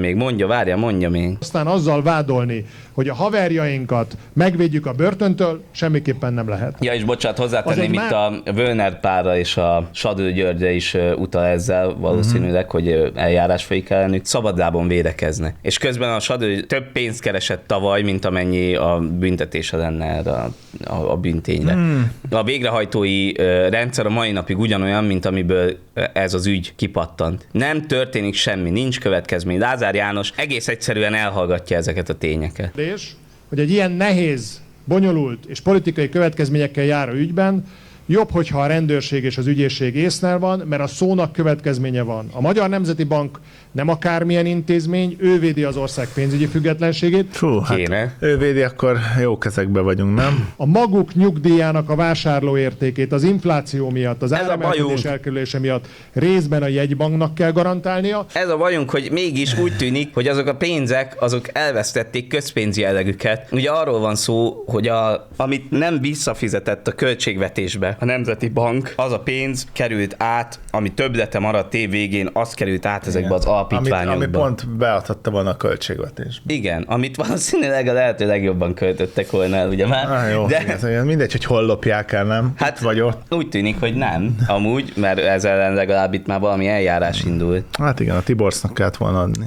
még. Aztán azzal vádolni, hogy a haverjainkat megvédjük a börtöntől, semmiképpen nem lehet. Ja, és bocsánat, hozzátenném, itt a Völner párra és a Sadő Györgyre is utal ezzel valószínűleg, hogy eljárás folyik ellenük, szabadlábon védekeznek. És közben a Sadő több pénzt keresett tavaly, mint amennyi a büntetése lenne erre a büntényre. A végrehajtói rendszer a mai napig ugyanolyan, mint amiből ez az ügy kipattant. Nem történik semmi, nincs következmény. Lázár János egész egyszerűen elhallgatja ezeket a tényeket. Hogy egy ilyen nehéz, bonyolult és politikai következményekkel járó ügyben jobb, hogyha a rendőrség és az ügyészség észnél van, mert a szónak következménye van. A Magyar Nemzeti Bank nem akármilyen intézmény, ő védi az ország pénzügyi függetlenségét. Hát ő védi, akkor jó kezekbe vagyunk, nem? A maguk nyugdíjának a vásárlóértékét az infláció miatt, az áremelkedés elkerülése miatt részben a jegybanknak kell garantálnia. Ez a bajunk, hogy mégis úgy tűnik, hogy azok a pénzek, azok elvesztették közpénzi jellegüket. Ugye arról van szó, hogy amit nem visszafizetett a költségvetésbe a Nemzeti Bank, az a pénz került át, ami többlete maradt év végén, az került át ezekbe az alapítványokba. Ami pont beadhatta volna a költségvetésbe. Igen, amit valószínűleg a lehető legjobban költöttek volna el, ugye már. Jó, de... mindegy, hogy hol lopják el, nem? Hát vagy ott. Úgy tűnik, hogy nem, amúgy, mert ezzel ellen legalább itt már valami eljárás indult. Hát igen, a Tiborsznak kellett volna adni.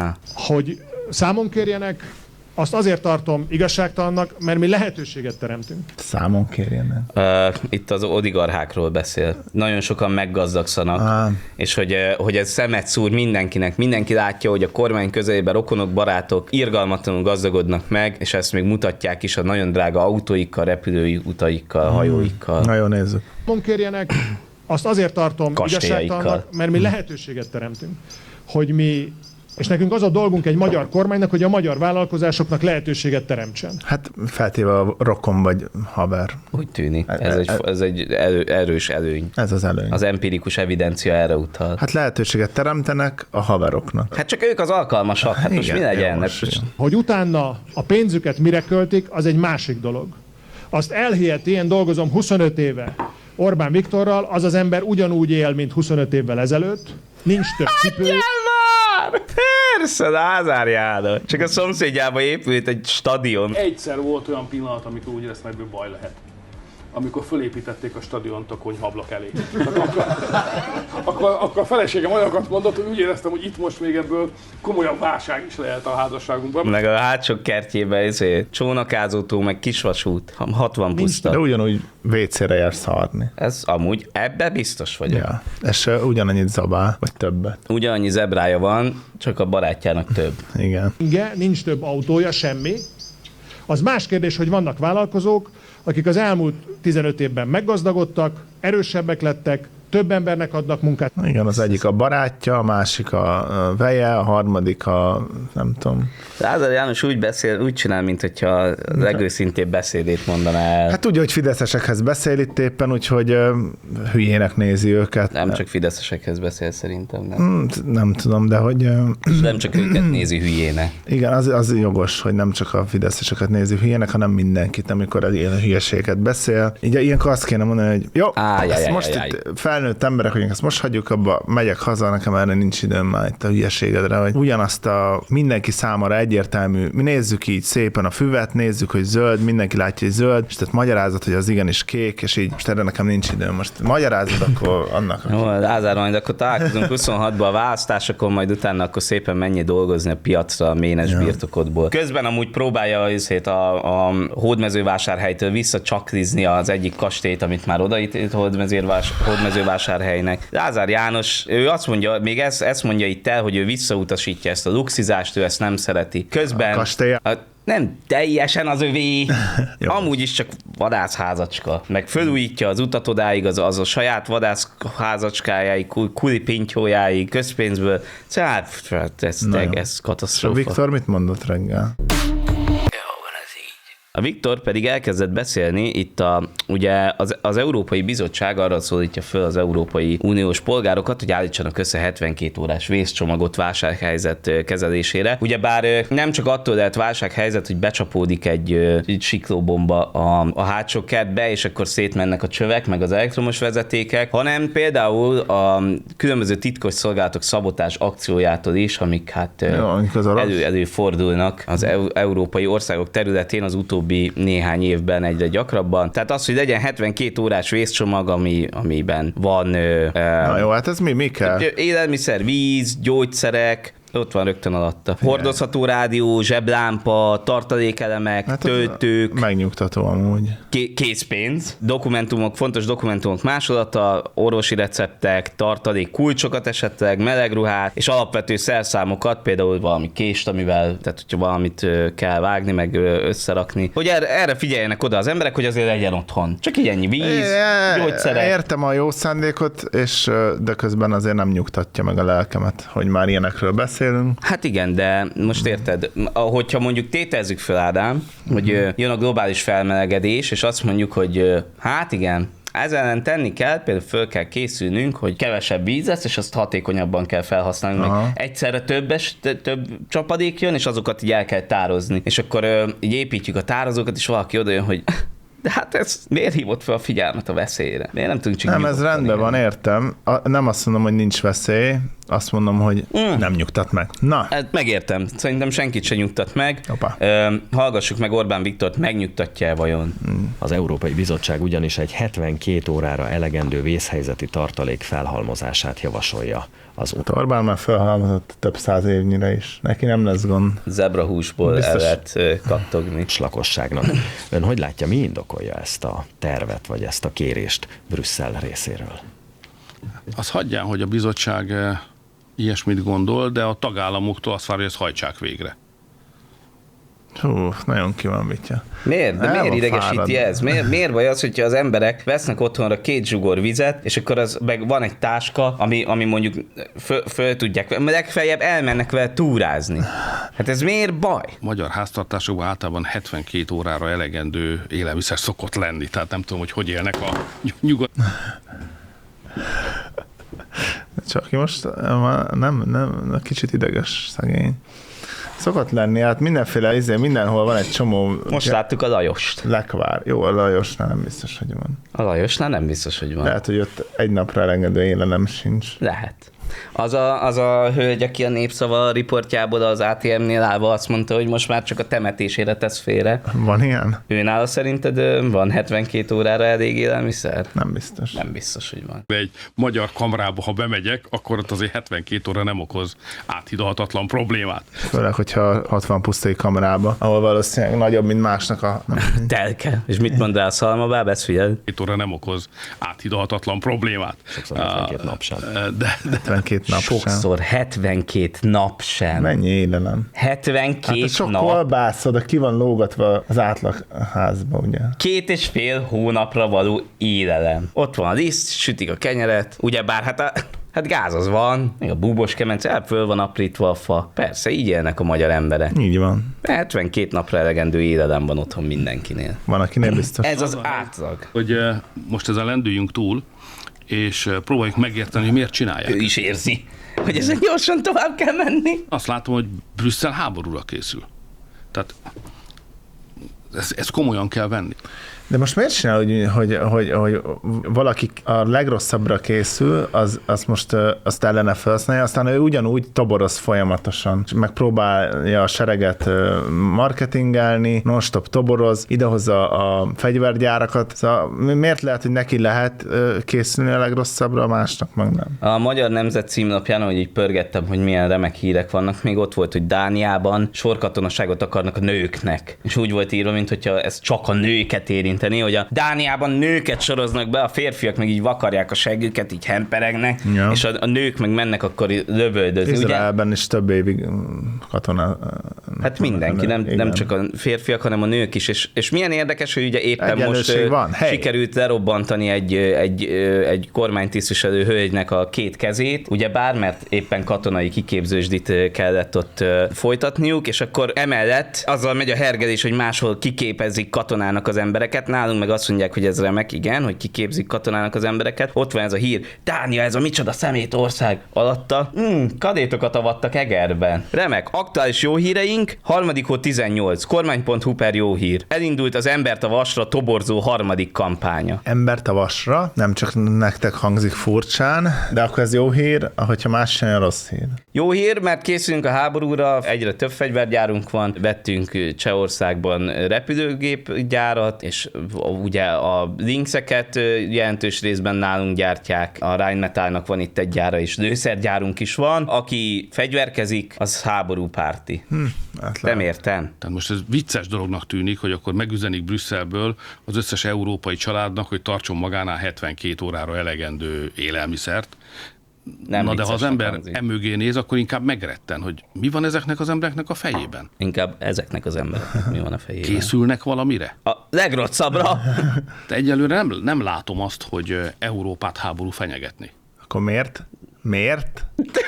Hogy számon kérjenek, azt azért tartom igazságtalannak, mert mi lehetőséget teremtünk. Számon kérjenek. Itt az oligarchákról beszél. Nagyon sokan meggazdagszanak, és hogy ez szemet szúr mindenkinek. Mindenki látja, hogy a kormány közelében rokonok, barátok irgalmatlanul gazdagodnak meg, és ezt még mutatják is a nagyon drága autóikkal, repülői utaikkal, hajóikkal. Na jó, nézzük. Számon kérjenek, azt azért tartom igazságtalannak, mert mi lehetőséget teremtünk. Hogy mi és nekünk az a dolgunk egy magyar kormánynak, hogy a magyar vállalkozásoknak lehetőséget teremtsen. Hát feltéve a rokon vagy haver. Úgy tűnik. Ez egy erős előny. Ez az előny. Az empirikus evidencia erre utal. Hát lehetőséget teremtenek a haveroknak. Hát csak ők az alkalmasak. Hát most mi legyen? Hogy utána a pénzüket mire költik, az egy másik dolog. Azt elhiheti, én dolgozom 25 éve Orbán Viktorral, az az ember ugyanúgy él, mint 25 évvel ezelőtt. Nincs több cipő. Persze, Lázár János. Csak a szomszédjába épült egy stadion. Egyszer volt olyan pillanat, amikor úgy éreztem, hogy baj lehet. Amikor fölépítették a stadiont a konyhablak elé. Akkor a feleségem olyanokat mondott, hogy úgy éreztem, hogy itt most még ebből komolyabb válság is lehet a házasságunkban. Meg a hátsó kertjében csónakázótó, meg kisvasút, 60 puszta. De ugyanúgy WC-re jár szarni. Ez amúgy, ebbe biztos vagyok. Ja, és ugyanannyit zabál, vagy többet. Ugyanannyi zebrája van, csak a barátjának több. Igen. Nincs több autója, semmi. Az más kérdés, hogy vannak vállalkozók, akik az elmúlt 15 évben meggazdagodtak, erősebbek lettek, több embernek adnak munkát. Igen, az egyik a barátja, a másik a veje, a harmadik a nem tudom. Lázár János úgy csinál, mintha a legőszintébb beszédét mondaná el. Hát tudja, hogy fideszesekhez beszél itt éppen, úgyhogy hülyének nézi őket. Nem csak fideszesekhez beszél szerintem, nem. Nem tudom, de hogy... És nem csak őket nézi hülyének. Igen, az jogos, hogy nem csak a fideszeseket nézi hülyének, hanem mindenkit, amikor ilyen hülyeséget beszél. Így ilyenkor azt kéne mondani, hogy jó, most itt felnőtt emberek vagyunk, ezt most hagyjuk abba, megyek haza, nekem erre nincs időm már itt a hülyeségedre, hogy ugyanazt a mindenki számára egyértelmű, mi nézzük így szépen a füvet, nézzük, hogy zöld, mindenki látja, hogy zöld, és tehát magyarázat, hogy az igenis kék, és így most erre nekem nincs időm. Most magyarázat, akkor annak. Jó, Lázár, majd akkor találkozunk 26-ban a választásokon, majd utána akkor szépen menj dolgozni a piacra a ménes birtokodból. Közben amúgy próbálja a Hódmezővásárhelytől visszacsaklizni az egyik kastélyt, amit már odaítélt Hódmezővásárhelynek. Lázár János, ő azt mondja, még ezt mondja itt el, hogy ő visszautasítja ezt a luxizást, ő ezt nem szereti. Közben nem teljesen az övé, amúgy is csak vadászházacska. Meg fölújítja az utat odáig, az a saját vadászházacskájáig, kulipintyójáig, közpénzből. Ez katasztrófa. Viktor mit mondott reggel? A Viktor pedig elkezdett beszélni itt ugye az Európai Bizottság arra szólítja föl az Európai Uniós polgárokat, hogy állítsanak össze 72 órás vészcsomagot válsághelyzet kezelésére. Ugyebár nem csak attól lehet válsághelyzet, hogy becsapódik egy siklóbomba a hátsó kertbe, és akkor szétmennek a csövek, meg az elektromos vezetékek, hanem például a különböző titkos szolgálatok szabotás akciójától is, amik hát előfordulnak az európai országok területén az utóbbi néhány évben egyre gyakrabban. Tehát az, hogy legyen 72 órás vészcsomag, amiben van na jó, hát ez mi kell? Élelmiszer, víz, gyógyszerek, ott van rögtön alatta. Hordozható rádió, zseblámpa, tartalékelemek, hát töltők. Megnyugtató amúgy. Készpénz, dokumentumok, fontos dokumentumok másolata, orvosi receptek, tartalék kulcsokat esetleg, melegruhát, és alapvető szerszámokat, például valami kést, amivel, tehát hogyha valamit kell vágni, meg összerakni. Hogy erre figyeljenek oda az emberek, hogy azért legyen otthon. Csak így ennyi víz, gyógyszerek. Értem a jó szándékot, de közben azért nem nyugtatja meg a lelkemet, hogy már ilyenekről beszélünk. Hát igen, de most érted, hogyha mondjuk tételezzük fel, Ádám, hogy jön a globális felmelegedés, és azt mondjuk, hogy hát igen, ezzel ellen tenni kell, például föl kell készülnünk, hogy kevesebb víz lesz, és azt hatékonyabban kell felhasználni, meg egyszerre több csapadék jön, és azokat így el kell tározni. És akkor így építjük a tározókat, és valaki oda jön, hogy de hát ez miért hívott fel a figyelmet a veszélyre? Miért nem tudunk csak nem, ez rendben van, értem. Nem azt mondom, hogy nincs veszély, azt mondom, hogy nem nyugtat meg. Na. Hát megértem. Szerintem senkit se nyugtat meg. Hallgassuk meg Orbán Viktort, megnyugtatja vajon? Az Európai Bizottság ugyanis egy 72 órára elegendő vészhelyzeti tartalék felhalmozását javasolja. Orbán már felhalmozott több 100 évnyire is. Neki nem lesz gond. Zebrahúsból el lehet kattogni. S lakosságnak. Ön hogy látja, mi indokolja ezt a tervet, vagy ezt a kérést Brüsszel részéről? Azt hagyján, hogy a bizottság ilyesmit gondol, de a tagállamoktól azt várja, hogy ezt hajtsák végre. Hú, nagyon ki van vitja. Miért? De miért idegesíti ez? Miért baj az, hogyha az emberek vesznek otthonra 2 zsugor vizet, és akkor az meg van egy táska, ami mondjuk föl tudják, legfeljebb elmennek vele túrázni. Hát ez miért baj? Magyar háztartásokban általában 72 órára elegendő élelmiszer szokott lenni, tehát nem tudom, hogy élnek a nyugodt. Csak most nem, kicsit ideges szegény. Szokott lenni, hát mindenféle, mindenhol van egy csomó... Most láttuk a Lajost. Lekvár. Jó, a Lajosnál nem biztos, hogy van. A Lajosnál nem biztos, hogy van. Lehet, hogy ott egy napra elengedő élelem sincs. Lehet. Az a hölgy, aki a Népszava riportjából az ATM-nél állva azt mondta, hogy most már csak a temetésére tesz félre. Van ilyen? Őnála szerinted van 72 órára elég élelmiszer? Nem biztos. Nem biztos, hogy van. Egy magyar kamrába, ha bemegyek, akkor ott azért 72 óra nem okoz áthidalhatatlan problémát. Főleg, hogyha 60 pusztai kamerába, ahol valószínűleg nagyobb, mint másnak a... Telke. És mit mond rá a szalmabáb? Ezt figyeld. 2 óra nem okoz áthidalhatatlan problémát. Sokszor 72 nap sem. De 72 nap sokszor sem. 72 nap sem. Mennyi élelem? 72 hát sok nap. kolbász, oda ki van lógatva az átlagházba, ugye? 2,5 hónapra való élelem. Ott van a liszt, sütik a kenyeret, ugyebár hát gáz az van, még a búbos kemence, föl van aprítva a fa. Persze, így élnek a magyar emberek. Így van. 72 napra elegendő élelem van otthon mindenkinél. Van, akinél biztos. Ez az átlag. Hogy most ezen lendüljünk túl, és próbáljuk megérteni, hogy miért csinálják. Ő is érzi, hogy ezen gyorsan tovább kell menni. Azt látom, hogy Brüsszel háborúra készül. Tehát ezt komolyan kell venni. De most miért csinál, hogy valaki a legrosszabbra készül, az most azt ellene felhasználja, aztán ő ugyanúgy toboroz folyamatosan, megpróbálja a sereget marketingelni, non-stop toboroz, idehozza a fegyvergyárakat. Szóval miért lehet, hogy neki lehet készülni a legrosszabbra, a másnak meg nem? A Magyar Nemzet címlapján, ahogy így pörgettem, hogy milyen remek hírek vannak, még ott volt, hogy Dániában sorkatonaságot akarnak a nőknek. És úgy volt írva, mint hogyha ez csak a nőket érinteni, hogy a Dániában nőket soroznak be, a férfiak meg így vakarják a seggüket, így hemperegnek, ja. És a nők meg mennek akkor lövöldözni. Izraelben is több évig katona. Hát mindenki, nem csak a férfiak, hanem a nők is. És milyen érdekes, hogy ugye éppen most sikerült lerobbantani egy kormánytisztviselő hölgynek a 2 kezét, ugye bár, mert éppen katonai kiképzősdit kellett ott folytatniuk, és akkor emellett azzal megy a hergelés, hogy máshol kiképezik katonának az embereket, nálunk meg azt mondják, hogy ez remek, igen, hogy kiképzik katonának az embereket. Ott van ez a hír, Dánia, ez a micsoda szemét ország alatta. Kadétokat avattak Egerben. Remek, aktuális jó híreink, 3.18, kormány.hu per jó hír. Elindult az Embert a vasra toborzó harmadik kampánya. Embert a vasra, nem csak nektek hangzik furcsán, de akkor ez jó hír, ahogyha más sem rossz hír. Jó hír, mert készülünk a háborúra, egyre több fegyvergyárunk van, vettünk Csehországban repülőgépgyárat, és ugye a Lynxeket jelentős részben nálunk gyártják, a Rheinmetallnak van itt egy gyára is, lőszergyárunk is van, aki fegyverkezik, az háborúpárti. Nem értem. Tehát most ez vicces dolognak tűnik, hogy akkor megüzenik Brüsszelből az összes európai családnak, hogy tartson magánál 72 órára elegendő élelmiszert. Nem Na de ha az viccesnek ember hangzik. emögé néz, akkor inkább megretten, hogy mi van ezeknek az embereknek a fejében? Inkább ezeknek az embereknek mi van a fejében. Készülnek valamire? A legrosszabbra. De egyelőre nem látom azt, hogy Európát háború fenyegetni. Akkor miért? Miért?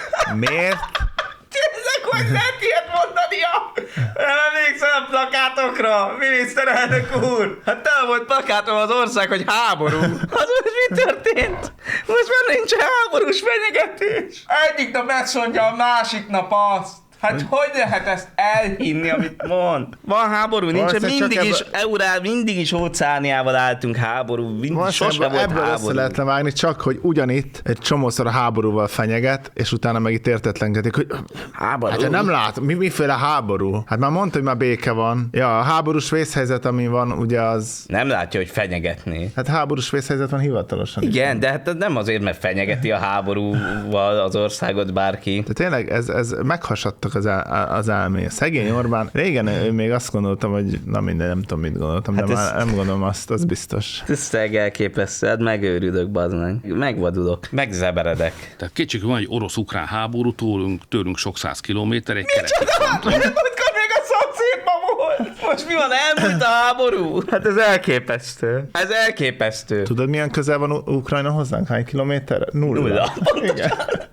Tényleg, hogy lehet ilyet mondania? Nem emlékszel a plakátokra, miniszterelnök úr? Hát tele volt plakátom az ország, hogy háború. Az most mi történt? Most már nincs háborús fenyegetés. Egyik nap ezt mondja, a másik nap azt. Hát hogy lehet ezt elhinni, amit mond? Van háború, nincs, mindig is óceániával álltunk háború, sose volt ebből össze háború. lehet levágni, csak hogy ugyanitt egy csomószor a háborúval fenyeget, és utána meg itt értetlenkedik, hogy Háború? hát nem látom, miféle háború? Hát már mondta, hogy már béke van. Ja, a háborús vészhelyzet, ami van, ugye az... Nem látja, hogy fenyegetné. Hát háborús vészhelyzet van hivatalosan. is. Igen, de hát nem azért, mert fenyegeti a háborúval az országot bárki. De tényleg ez meghasadtak az elméje. Szegény Orbán, régen ő még azt gondoltam, hogy na minden, nem tudom, mit gondoltam, Hát de ez- már nem gondolom azt, az biztos. Ez elképesztő, hát megőrülök, bazd meg. Megvadulok, megzeberedek. Tehát kétségű van egy orosz-ukrán háború, tőlünk sok 100 kilométer, egy keleti fronton. Múltkor még a szomszédban volt! Most mi van, elmúlt a háború? Hát ez elképesztő. Ez elképesztő. Tudod, milyen közel van Ukrajna hozzánk? Hány kilométer? Nulla. Igen.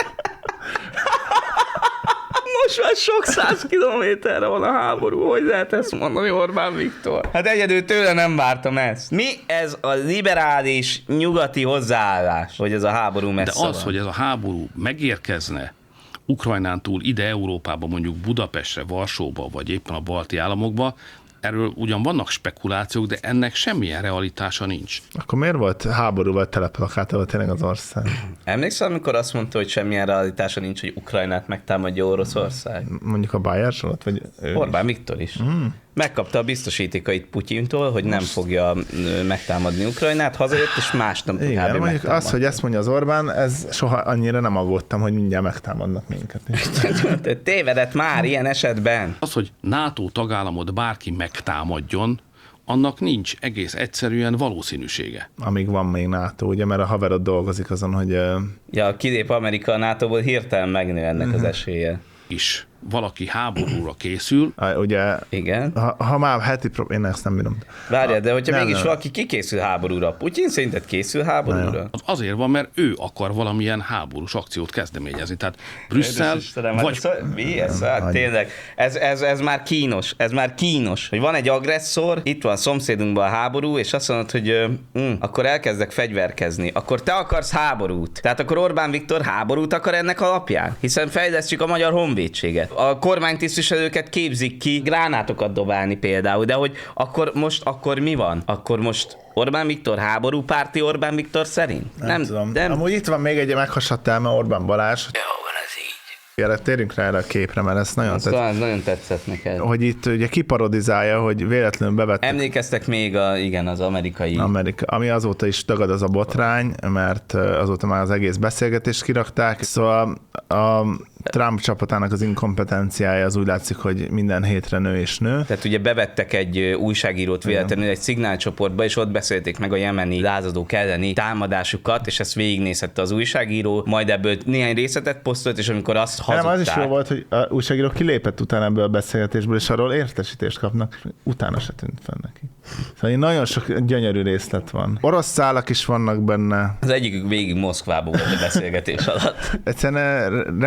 Most már sok 100 kilométerre van a háború. Hogy lehet ezt mondani, Orbán Viktor? Hát egyedül tőle nem vártam ezt. Mi ez a liberális nyugati hozzáállás, hogy ez a háború De messze az, van? hogy ez a háború megérkezne Ukrajnán túl ide Európába, mondjuk Budapestre, Varsóba, vagy éppen a balti államokba, erről ugyan vannak spekulációk, de ennek semmilyen realitása nincs. Akkor miért volt háborúval teleplakátolva tényleg az ország? Emlékszel, amikor azt mondta, hogy semmilyen realitása nincs, hogy Ukrajnát megtámadja Oroszország? Mondjuk a Bayer-Zsolt? Vagy ő Orbán Viktor is. Megkapta a biztosítékait Putyintól, hogy nem fogja megtámadni Ukrajnát, hazajött, és másnap Igen, kb. mondjuk az, hogy ezt mondja az Orbán, ez soha annyira nem aggódtam, hogy mindjárt megtámadnak minket. Tévedett már ilyen esetben. Az, hogy NATO tagállamot bárki megtámadjon, annak nincs egész egyszerűen valószínűsége. Amíg van még NATO, ugye, mert a haverod dolgozik azon, hogy Ja, kilép Amerika a NATO-ból, hirtelen megnő ennek az esélye. És valaki háborúra készül, ugye, Igen. ha már heti én ezt nem bírom. Várjál, de hogyha Nem, mégis nem. valaki kikészül háborúra, Putyin szerinted készül háborúra? az azért van, mert ő akar valamilyen háborús akciót kezdeményezni. Tehát Brüsszel, vagy Mi ez? Hát tényleg, ez már kínos, ez már kínos, hogy van egy agresszor, itt van szomszédunkban a háború, és azt mondod, hogy akkor elkezdek fegyverkezni, akkor te akarsz háborút. Tehát akkor Orbán Viktor háborút akar ennek alapján, hiszen fejlesztjük a magyar honvédséget. A kormánytisztviselőket képzik ki, gránátokat dobálni például, de hogy akkor mi van? Akkor most Orbán Viktor háborúpárti Orbán Viktor szerint? Nem tudom. Amúgy itt van még egy meghasadt elme, Orbán Balázs. Jó, van ez így. Gyere, térjünk rá erre a képre, mert ez nagyon tetszett. Szóval ez nagyon tetszett neked. Hogy itt ugye kiparodizálja, hogy véletlenül bevettek Emlékeztek még az amerikai... Amerika, ami azóta is tagad az a botrány, mert azóta már az egész beszélgetést kirakták. Szóval a Trump csapatának az inkompetenciája az úgy látszik, hogy minden hétre nő és nő. Tehát ugye bevettek egy újságírót véletlenül egy szignálcsoportba, és ott beszélték meg a jemeni lázadók elleni támadásukat, és ezt végignézhette az újságíró, majd ebből néhány részletet posztolt, és amikor azt hazudták... Nem, az is jó volt, hogy a újságíró kilépett utána ebből a beszélgetésből, és arról értesítést kapnak, és utána se tűnt fel neki. Szóval nagyon sok gyönyörű részlet van. Orosz szálak is vannak benne. Az egyikük végig Moszkvába volt a beszélgetés alatt. Egyszerűen rengeteg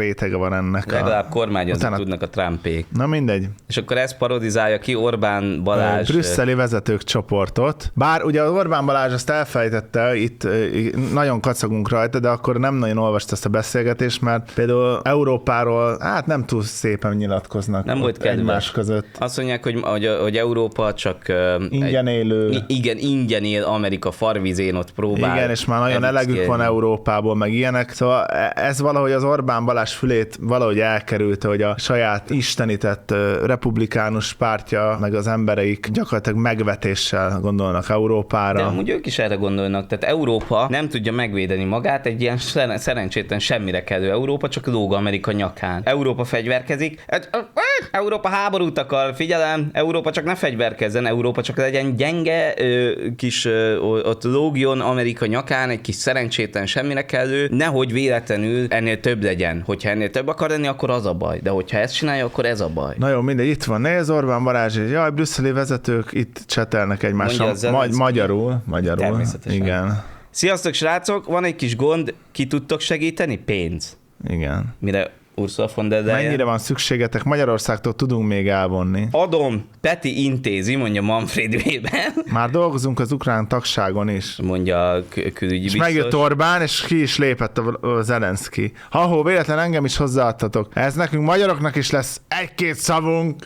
rétege van ennek. Legalább kormányozni utána... tudnak a Trumpék. Na mindegy. És akkor ezt parodizálja ki Orbán Balázs. Brüsszeli vezetők csoportot. Bár ugye Orbán Balázs azt elfejtette, itt nagyon kacagunk rajta, de akkor nem nagyon olvasta ezt a beszélgetést, mert például Európáról hát nem túl szépen nyilatkoznak. Nem volt kedves. Egymás között. Azt mondják, hogy Európa csak ingyen élő. Igen, ingyen él, Amerika farvizén ott próbál. Igen, és már nagyon elegük van Európából, meg ilyenek. Szóval ez valahogy az Orbán Balázs fülét valahogy elkerülte, hogy a saját istenített republikánus pártja, meg az embereik gyakorlatilag megvetéssel gondolnak Európára. De amúgy ők is erre gondolnak. Tehát Európa nem tudja megvédeni magát, egy ilyen szerencsétlen semmire kellő Európa, csak lóg Amerika nyakán. Európa fegyverkezik. Európa háborút akar, figyelem, Európa csak ne fegyverkezzen, Európa csak legyen gyenge, kis ott lógjon Amerika nyakán, egy kis szerencsétlen semmire kellő, nehogy véletlenül ennél több legyen. Hogyha ennél több akar lenni, akkor az a baj. De hogyha ezt csinálja, akkor ez a baj. Na jó, mindegy, itt van Néz Orbán Balázs, jaj, brüsszeli vezetők itt csetelnek egymással. Magyarul. Természetesen. Igen. Sziasztok, srácok! Van egy kis gond, ki tudtok segíteni? Pénz. Igen. Mire Ursula von der Leyen? Mennyire van szükségetek? Magyarországtól tudunk még elvonni. Adom, Peti intézi, mondja Manfred Weber. Már dolgozunk az ukrán tagságon is. Mondja a külügyi biztos. És megjött Orbán, és ki is lépett a Zelenszky. Ha véletlen engem is hozzáadtatok. Ez nekünk magyaroknak is lesz egy-két szavunk.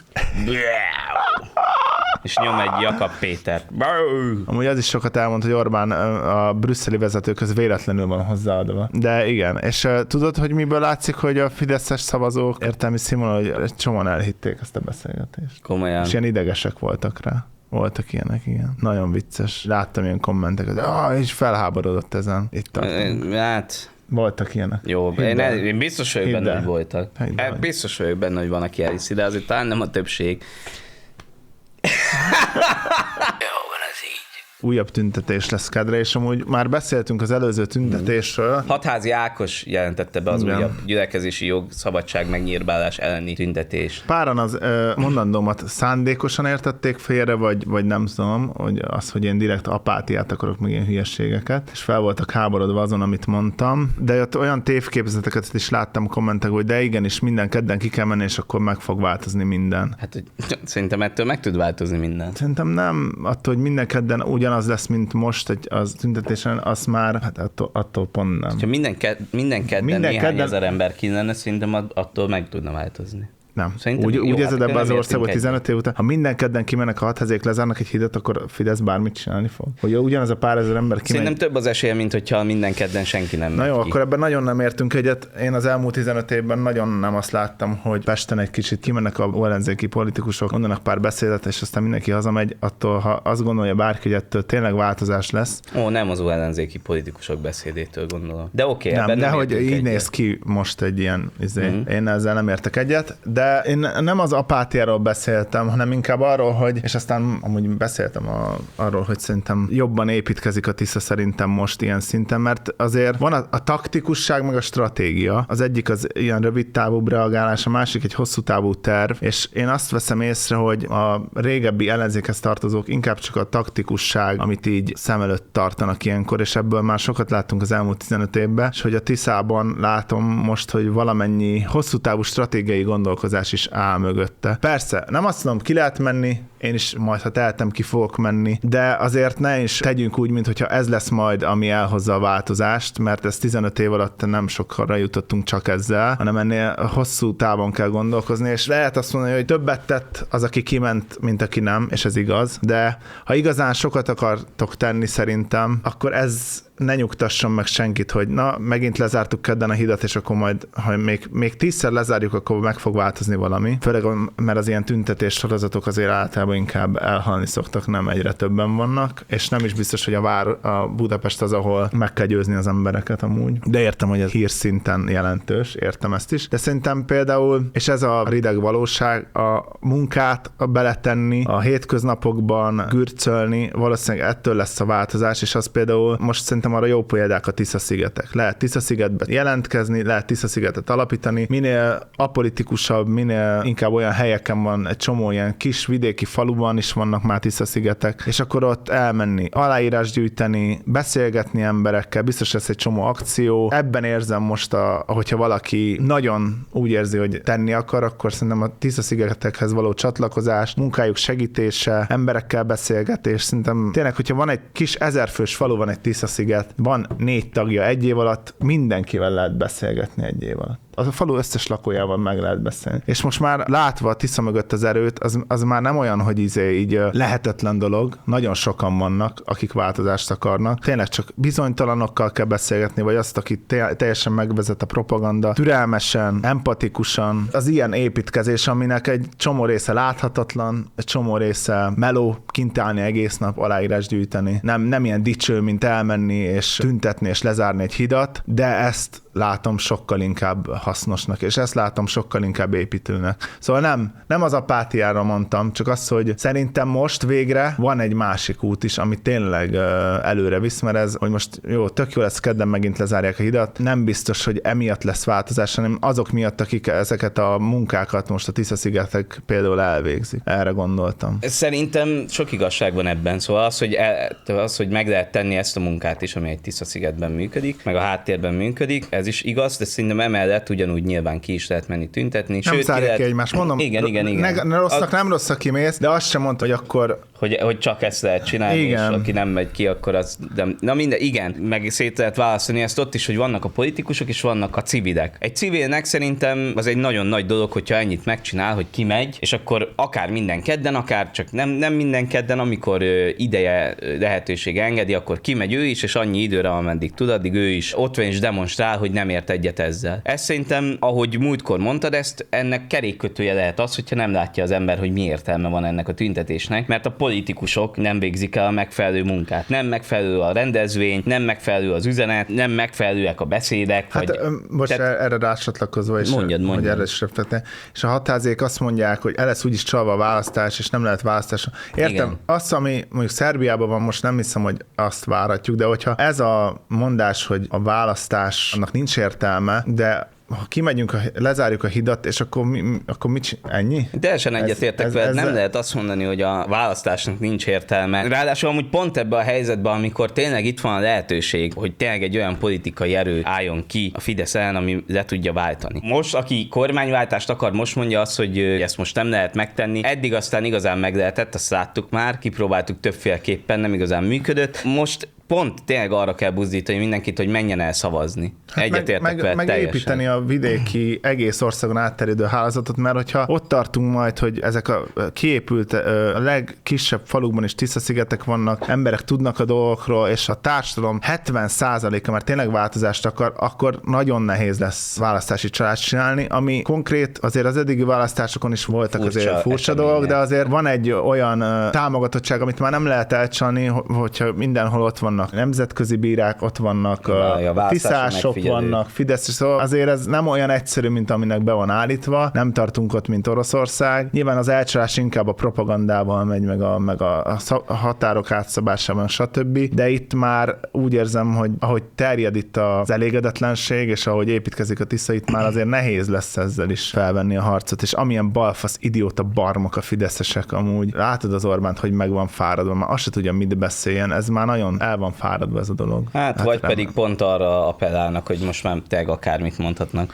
És nyom egy Jakab Pétert. Amúgy az is sokat elmond, hogy Orbán a brüsszeli vezetőkhöz véletlenül van hozzáadva. De igen, és tudod, hogy miből látszik, hogy a fideszes szavazók értelmi színvonal, hogy egy csomóan elhitték ezt a beszélgetést. Komolyan. És ilyen idegesek voltak rá. Voltak ilyenek, igen. Nagyon vicces. Láttam ilyen kommenteket, és felháborodott ezen. Itt tartom. Hát... Voltak ilyenek. Jó, én biztos vagyok benne, hogy voltak. Biztos vagyok benne, hogy van, aki elhiszi, de azért talán nem a többség. Újabb tüntetés lesz kedre, és amúgy már beszéltünk az előző tüntetésről. Hatházi Ákos jelentette be az újabb gyülekezési jog, szabadság megnyírbálás elleni tüntetést. Páran az mondandómat szándékosan értették félre, vagy nem tudom, hogy én direkt apátiát akarok, meg ilyen hülyeségeket, és fel voltak háborodva azon, amit mondtam, de ott olyan tévképzeteket is láttam kommentek, hogy de igenis minden kedden ki kell menni, és akkor meg fog változni minden. Hát szerintem ettől meg tud változni minden. Szerintem nem, attól, hogy minden kedden ugyanaz lesz, mint most az tüntetésen, az már, hát attól pont nem. Ha minden kedden néhány ezer ember ki lenne, szerintem attól meg tudna változni. Nem. Úgy érzed ebbe az országban 15 év után, ha minden kedden kimennek a hatházék, lezárnak egy hidat, akkor Fidesz bármit csinálni fog. Hogy ugyanaz a pár ezer ember kimegy. Szerintem több az esélye, mint hogyha minden kedden senki nem megy Na jó, ki. akkor ebben nagyon nem értünk egyet. Én az elmúlt 15 évben nagyon nem azt láttam, hogy Pesten egy kicsit kimennek a ellenzéki politikusok, mondanak pár beszédet, és aztán mindenki hazamegy, attól, ha azt gondolja bárki, hogy ettől tényleg változás lesz. Nem az ellenzéki politikusok beszédétől gondolom. De oké, nem, de hogy így néz ki most egy ilyen, én ezzel nem értek egyet, de én nem az apátiáról beszéltem, hanem inkább arról, hogy, és aztán amúgy beszéltem arról, hogy szerintem jobban építkezik a Tisza szerintem most ilyen szinten, mert azért van a taktikusság, meg a stratégia. Az egyik az ilyen rövid távú reagálás, a másik egy hosszú távú terv, és én azt veszem észre, hogy a régebbi ellenzékhez tartozók inkább csak a taktikusság, amit így szem előtt tartanak ilyenkor, és ebből már sokat láttunk az elmúlt 15 évben, és hogy a Tiszában látom most, hogy valamennyi hosszú távú stratégiai gondolkozás is áll mögötte. Persze, nem azt mondom, ki lehet menni, én is majd, ha tehetem, ki fogok menni, de azért ne is tegyünk úgy, mintha ez lesz majd, ami elhozza a változást, mert ez 15 év alatt nem sokkal jutottunk csak ezzel, hanem ennél hosszú távon kell gondolkozni, és lehet azt mondani, hogy többet tett az, aki kiment, mint aki nem, és ez igaz, de ha igazán sokat akartok tenni szerintem, akkor ez ne nyugtasson meg senkit, hogy na, megint lezártuk kedden a hidat, és akkor majd, ha még 10-szer lezárjuk, akkor meg fog változni valami. Főleg, mert az ilyen tüntetés sorozatok azért általában inkább elhalni szoktak, nem egyre többen vannak, és nem is biztos, hogy a Budapest az, ahol meg kell győzni az embereket amúgy. De értem, hogy ez hírszinten jelentős, értem ezt is. De szerintem például, és ez a rideg valóság, a munkát beletenni, a hétköznapokban gürcölni, valószínűleg ettől lesz a változás, és az például most szerintem arra jó példák a Tisza-szigetek. Lehet Tisza-szigetbe jelentkezni, lehet Tisza-szigetet alapítani. Minél apolitikusabb, minél inkább olyan helyeken van egy csomó ilyen kis vidéki falu, faluban is vannak már Tisza-szigetek, és akkor ott elmenni, aláírás gyűjteni, beszélgetni emberekkel, biztos lesz egy csomó akció. Ebben érzem most, hogyha valaki nagyon úgy érzi, hogy tenni akar, akkor szerintem a Tisza-szigetekhez való csatlakozás, munkájuk segítése, emberekkel beszélgetés, szerintem tényleg, hogyha van egy kis 1000 fős falu, van egy Tisza-sziget, van 4 tagja egy év alatt, mindenkivel lehet beszélgetni egy év alatt. A falu összes lakójával meg lehet beszélni. És most már látva a Tisza mögött az erőt, az már nem olyan, hogy így lehetetlen dolog. Nagyon sokan vannak, akik változást akarnak. Tényleg csak bizonytalanokkal kell beszélgetni, vagy azt, aki teljesen megvezet a propaganda, türelmesen, empatikusan. Az ilyen építkezés, aminek egy csomó része láthatatlan, egy csomó része meló, kint állni egész nap, aláírás gyűjteni. Nem ilyen dicső, mint elmenni és tüntetni és lezárni egy hidat, de ezt látom sokkal inkább hasznosnak, és ezt látom sokkal inkább építőnek. Szóval nem az apátiára mondtam, csak az, hogy szerintem most végre van egy másik út is, ami tényleg előre visz, mert ez, hogy most jó, tök jó lesz, kedden megint lezárják a hidat, nem biztos, hogy emiatt lesz változás, hanem azok miatt, akik ezeket a munkákat most a Tisza-szigetek például elvégzik. Erre gondoltam. Szerintem sok igazság van ebben, szóval az, hogy meg lehet tenni ezt a munkát is, ami egy Tisza-szigetben működik, meg a háttérben működik, ez is igaz, de szerintem emellett ugyanúgy nyilván ki is lehet menni tüntetni. Nem zárják ki egymást, mondom. Igen. Nem rosszak kimész, de azt sem mondta, hogy akkor... Hogy csak ezt lehet csinálni, igen. És aki nem megy ki, akkor az... Na minden, igen, meg szét lehet választani ezt ott is, hogy vannak a politikusok, és vannak a civilek. Egy civilnek szerintem az egy nagyon nagy dolog, hogyha ennyit megcsinál, hogy kimegy, és akkor akár minden kedden, akár csak nem minden kedden, amikor ideje, lehetősége engedi, akkor kimegy ő is, és annyi időre, ameddig tud, addig ő is ott van és demonstrál, hogy nem ért egyet ezzel. Ez szerintem, ahogy múltkor mondtad ezt, ennek kerékkötője lehet az, hogyha nem látja az ember, hogy mi értelme van ennek a tüntetésnek, mert a politikusok nem végzik el a megfelelő munkát. Nem megfelelő a rendezvény, nem megfelelő az üzenet, nem megfelelőek a beszédek. Hát most erre rácsatlakozva is, mondjad. Hogy erre is reflektálni. És a határozék azt mondják, hogy el lesz úgyis csalva a választás, és nem lehet választás. Értem, igen. Azt, ami mondjuk Szerbiában van, most nem hiszem, hogy azt várhatjuk, de hogyha ez a mondás, hogy a választás, annak nincs értelme, de ha kimegyünk, lezárjuk a hidat, és akkor mit ennyi? Teljesen egyetértek veled, nem lehet azt mondani, hogy a választásnak nincs értelme. Ráadásul amúgy pont ebben a helyzetben, amikor tényleg itt van a lehetőség, hogy tényleg egy olyan politikai erő álljon ki a Fidesz ellen, ami le tudja váltani. Most, aki kormányváltást akar, most mondja azt, hogy ezt most nem lehet megtenni. Eddig aztán igazán meg lehetett, azt láttuk már, kipróbáltuk többféleképpen, nem igazán működött. Most pont tényleg arra kell buzdítani mindenkit, hogy menjen el szavazni. Egyetértek veled teljesen. Megépíteni a vidéki egész országon átterjedő hálózatot, mert hogyha ott tartunk majd, hogy ezek a kiépült, a legkisebb falukban is Tisza-szigetek vannak, emberek tudnak a dolgokról, és a társadalom 70%-a már tényleg változást akar, akkor nagyon nehéz lesz választási csalást csinálni, ami konkrét, azért az eddigi választásokon is voltak azért furcsa dolgok, de azért van egy olyan támogatottság, amit már nem lehet elcsalni, hogyha mindenhol ott van nemzetközi bírák, ott vannak tiszások, vannak Fidesz, szóval azért ez nem olyan egyszerű, mint aminek be van állítva, nem tartunk ott, mint Oroszország. Nyilván az elcsalás inkább a propagandával megy, meg a határok átszabásában, stb. De itt már úgy érzem, hogy ahogy terjed itt az elégedetlenség, és ahogy építkezik a Tisza, itt már azért nehéz lesz ezzel is felvenni a harcot, és amilyen balfasz, idióta barmok a fideszesek amúgy. Látod az Orbánt, hogy meg van fáradva, már azt se tudja, mit beszéljen, ez már nagyon el van fáradva ez a dolog. Hát vagy pedig pont arra appellálnak, hogy most már tényleg akármit mondhatnak.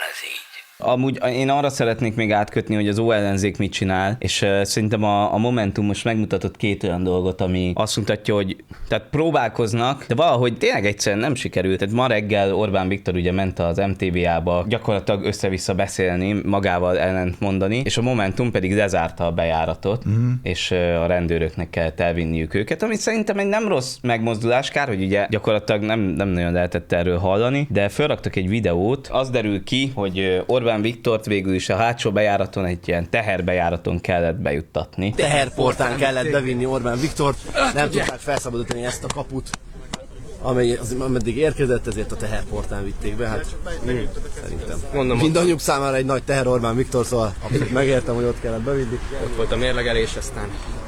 Amúgy én arra szeretnék még átkötni, hogy az ellenzék mit csinál, és szerintem a Momentum most megmutatott 2 olyan dolgot, ami azt mutatja, hogy tehát próbálkoznak, de valahogy tényleg egyszerűen nem sikerült. Tehát ma reggel Orbán Viktor ugye ment az MTV-ába gyakorlatilag össze-vissza beszélni, magával ellent mondani, és a Momentum pedig lezárta a bejáratot, és a rendőröknek kellett elvinniük őket, ami szerintem egy nem rossz megmozdulás, kár, hogy ugye gyakorlatilag nem nagyon lehetett erről hallani, de felraktak egy videót, az derül ki, hogy Orbán Viktort végül is a hátsó bejáraton, egy ilyen teherbejáraton kellett bejuttatni. Teherportán kellett bevinni Orbán Viktort, nem tudták felszabadítani ezt a kaput, ameddig érkezett, ezért a teherportán vitték be, hát szerintem. Mondom, mindannyiuk számára egy nagy teher Orbán Viktor, szóval megértem, hogy ott kellett bevinni. Ott volt a mérlegelés, aztán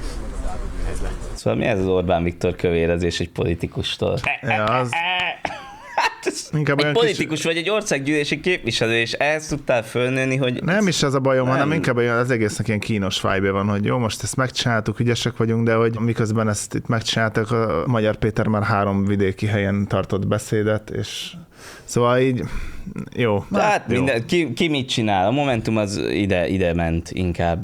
ez lett. Szóval mi ez az Orbán Viktor kövérezés egy politikustól? Ja, Inkább egy olyan politikus vagy egy országgyűlési képviselő, és ehhez tudtál fölnőni, hogy... Nem is ez a bajom, Nem. hanem inkább az egésznek ilyen kínos vibe van, hogy jó, most ezt megcsináltuk, ügyesek vagyunk, de hogy miközben ezt itt megcsináltak, a Magyar Péter már 3 vidéki helyen tartott beszédet, és szóval így jó. Tehát jó. minden, ki mit csinál? A Momentum az ide ment inkább.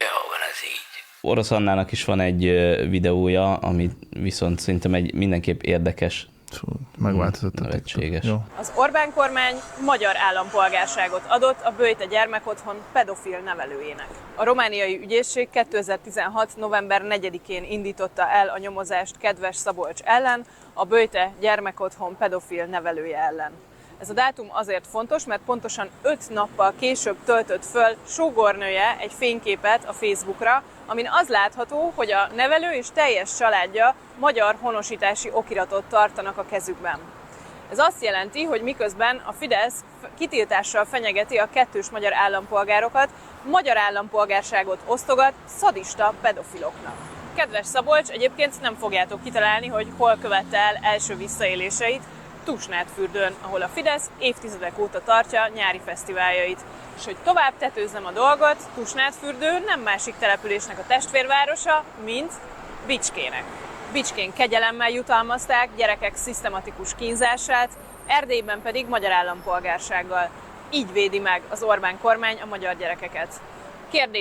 Orosz Annának is van egy videója, ami viszont szerintem egy mindenképp érdekes, Fú, megváltozott a nevetséges. TikTok. Jó. Az Orbán kormány magyar állampolgárságot adott a Böjte gyermekotthon pedofil nevelőjének. A romániai ügyészség 2016. november 4-én indította el a nyomozást Kedves Szabolcs ellen, a Böjte gyermekotthon pedofil nevelője ellen. Ez a dátum azért fontos, mert pontosan 5 nappal később töltött föl sógornője egy fényképet a Facebookra, amin az látható, hogy a nevelő és teljes családja magyar honosítási okiratot tartanak a kezükben. Ez azt jelenti, hogy miközben a Fidesz kitiltással fenyegeti a kettős magyar állampolgárokat, magyar állampolgárságot osztogat szadista pedofiloknak. Kedves Szabolcs, egyébként nem fogjátok kitalálni, hogy hol követte el első visszaéléseit, Tusnádfürdőn, ahol a Fidesz évtizedek óta tartja nyári fesztiváljait. És hogy tovább tetőzzem a dolgot, Tusnádfürdő nem másik településnek a testvérvárosa, mint Bicskének. Bicskén kegyelemmel jutalmazták gyerekek szisztematikus kínzását, Erdélyben pedig magyar állampolgársággal. Így védi meg az Orbán kormány a magyar gyerekeket. Kérdés.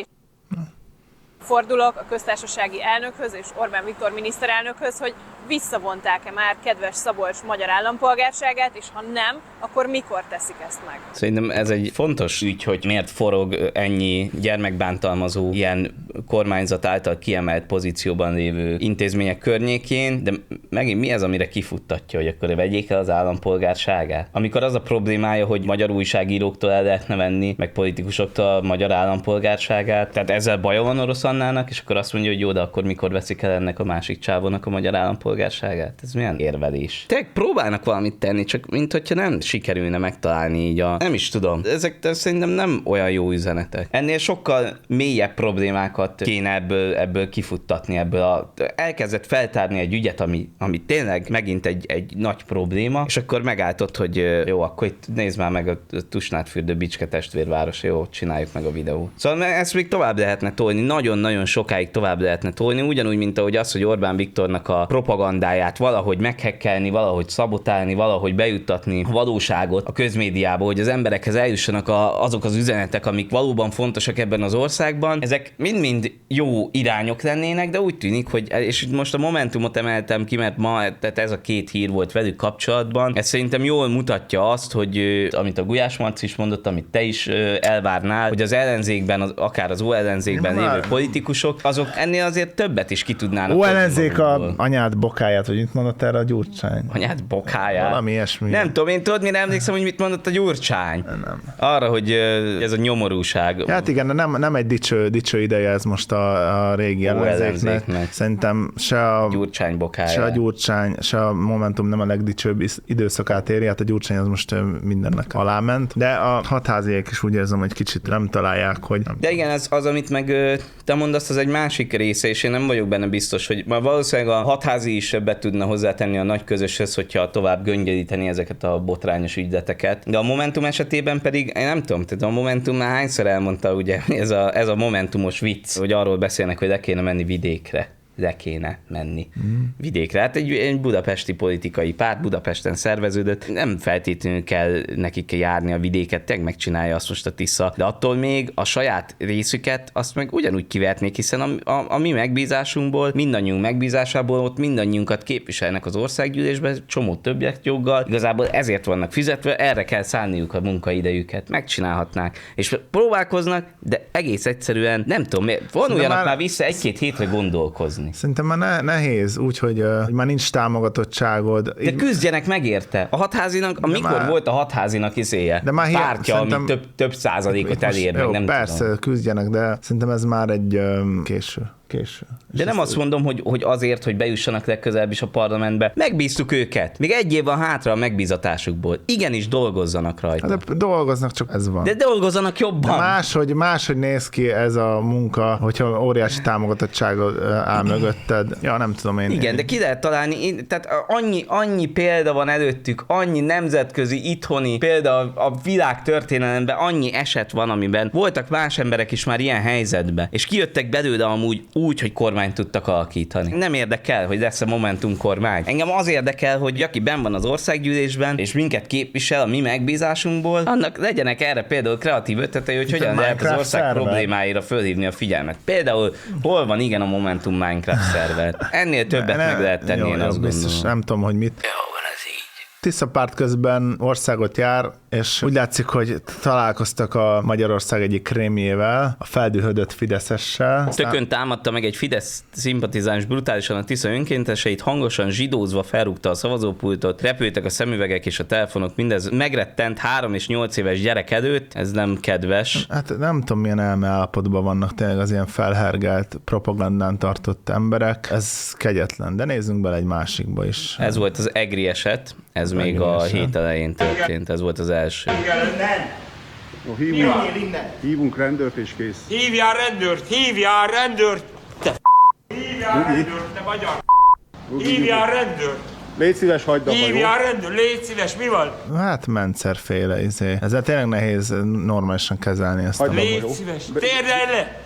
Fordulok a köztársasági elnökhöz és Orbán Viktor miniszterelnökhöz, hogy visszavonták-e már Kedves Szabolcs magyar állampolgárságát, és ha nem, akkor mikor teszik ezt meg? Szerintem ez egy fontos ügy, hogy miért forog ennyi gyermekbántalmazó ilyen kormányzat által kiemelt pozícióban lévő intézmények környékén, de megint mi ez, amire kifuttatja, hogy akkor vegyék el az állampolgárságát? Amikor az a problémája, hogy magyar újságíróktól el lehetne venni, meg politikusoktól a magyar állampolgárságát, tehát ezzel baja van Orosz Annának, és akkor azt mondja, hogy jó, de akkor mikor veszik el ennek a másik csávónak a magyar állampolgárságát? Ez milyen érvelés? Tényleg próbálnak valamit tenni, csak mint hogyha nem sikerülne megtalálni így nem is tudom. Ezek szerintem nem olyan jó üzenetek. Ennél sokkal mélyebb problémákat kéne ebből kifuttatni, elkezdett feltárni egy ügyet, ami tényleg megint egy nagy probléma, és akkor megálltott, hogy jó, akkor itt nézd már meg a Tusnádfürdő Bicske testvérváros, jó, csináljuk meg a videót. Szóval ezt még tovább lehetne tolni, nagyon-nagyon sokáig tovább lehetne tolni, ugyanúgy, mint ahogy az, hogy Orbán Viktornak a propagandáját valahogy meghekkelni, valahogy szabotálni, valahogy bejuttatni a valóságot a közmédiába, hogy az emberekhez eljussanak azok az üzenetek, amik valóban fontosak ebben az országban. Ezek mind-mind jó irányok lennének, de úgy tűnik, hogy, és most a Momentumot emeltem ki, mert ma tehát ez a 2 hír volt velük kapcsolatban. Ez szerintem jól mutatja azt, hogy amit a Gulyás Marci is mondott, amit te is elvárnál, hogy az ellenzékben, akár az ellenzékben lévő politikusok, azok ennél azért többet is ki tudnának. Ellenzék a anyád bokáját, hogy mit mondott erre a Gyurcsány? Anyád bokáját? Valami ilyesmi. Nem tudom, én tudod, mire emlékszem, hogy mit mondott a Gyurcsány? Nem. Arra, hogy ez a nyomorúság. Hát igen, de nem egy dicső ideje ez most a régi ellenzéknek. Szerintem se a Gyurcsány bokája. Se a Gyurcsány, se a Momentum nem a legdicsőbb időszakát éri, hát a Gyurcsány az most mindennek aláment. De a hatháziek is úgy érzem, hogy kicsit nem találják, hogy... De igen, az amit meg te mondasz, az egy másik része, és én nem vagyok benne biztos, hogy valószínűleg a hatházi is be tudna hozzátenni a nagy közöshöz, hogyha tovább göngyölíteni ezeket a botrányos ügyleteket. De a Momentum esetében pedig, én nem tudom, tehát a Momentum már hányszor elmondta, ugye, ez a momentumos vicc, hogy arról beszélnek, hogy le kéne menni vidékre. Vidékre. Hát egy budapesti politikai párt Budapesten szerveződött, nem feltétlenül kell nekik járni a vidéket, tényleg megcsinálja azt most a Tisza, de attól még a saját részüket azt meg ugyanúgy kivertnék, hiszen a mi megbízásunkból, mindannyiunk megbízásából ott mindannyiunkat képviselnek az országgyűlésben, csomó többek joggal, igazából ezért vannak fizetve, erre kell szállniuk a munkaidejüket, megcsinálhatnák, és próbálkoznak, de egész egyszerűen nem tudom, vonuljanak már vissza 1-2 hétre gondolkozni. Szerintem már nehéz, úgyhogy már nincs támogatottságod. De küzdjenek meg érte. A hatházinak, mikor volt a hatházinak izéje? De már pártja, ami több százalékot elér, meg nem persze, tudom. Küzdjenek, de szerintem ez már egy késő. Késő. De nem azt mondom, hogy azért, hogy bejussanak legközelebb is a parlamentbe. Megbíztuk őket. Még egy év van hátra a megbízatásukból. Igenis dolgozzanak rajta. De dolgoznak, csak ez van. De dolgozzanak jobban. De máshogy néz ki ez a munka, hogyha óriási támogatottságod áll mögötted. Ja, nem tudom én. Igen, de ki lehet találni, tehát annyi példa van előttük, annyi nemzetközi, itthoni példa a világ történelemben, annyi eset van, amiben voltak más emberek is már ilyen helyzetben, és kijöttek belőle amúgy úgy, hogy kormányt tudtak alakítani. Nem érdekel, hogy lesz a Momentum kormány. Engem az érdekel, hogy aki benn van az országgyűlésben, és minket képvisel a mi megbízásunkból, annak legyenek erre például kreatív ötletei, hogy hogyan lehet az ország problémáira fölhívni a figyelmet. Például hol van igen a Momentum Minecraft szerver. Ennél többet meg lehet tenni, én azt biztos, gondolom. nem tudom, hogy mit. Tisza párt közben országot jár, és úgy látszik, hogy találkoztak a Magyarország egyik krémjével, a feldühödött fideszessel. Tökön támadta meg egy Fidesz szimpatizáns brutálisan a Tisza önkénteseit, hangosan zsidózva felrúgta a szavazópultot, repültek a szemüvegek és a telefonok, mindez megrettent 3 és 8 éves gyerek előtt, ez nem kedves. Hát nem tudom, milyen elmeállapotban vannak tényleg az ilyen felhergelt, propagandán tartott emberek, ez kegyetlen, de nézzünk bele egy másikba is. Ez volt az EGRI eset, ez még a hét elején történt, ez volt az első. Hívunk rendőrt és kész. Hívjál rendőrt! Hívjál rendőrt! Hívjál rendőrt, te magyar! Hívjál rendőrt! Légy szíves, hagyd abba, jó? Hívjál rendőrt, légy szíves, mi van? Hát Mencerféle izé. Ezzel tényleg nehéz normálisan kezelni ezt a Légy szíves, térdelj le!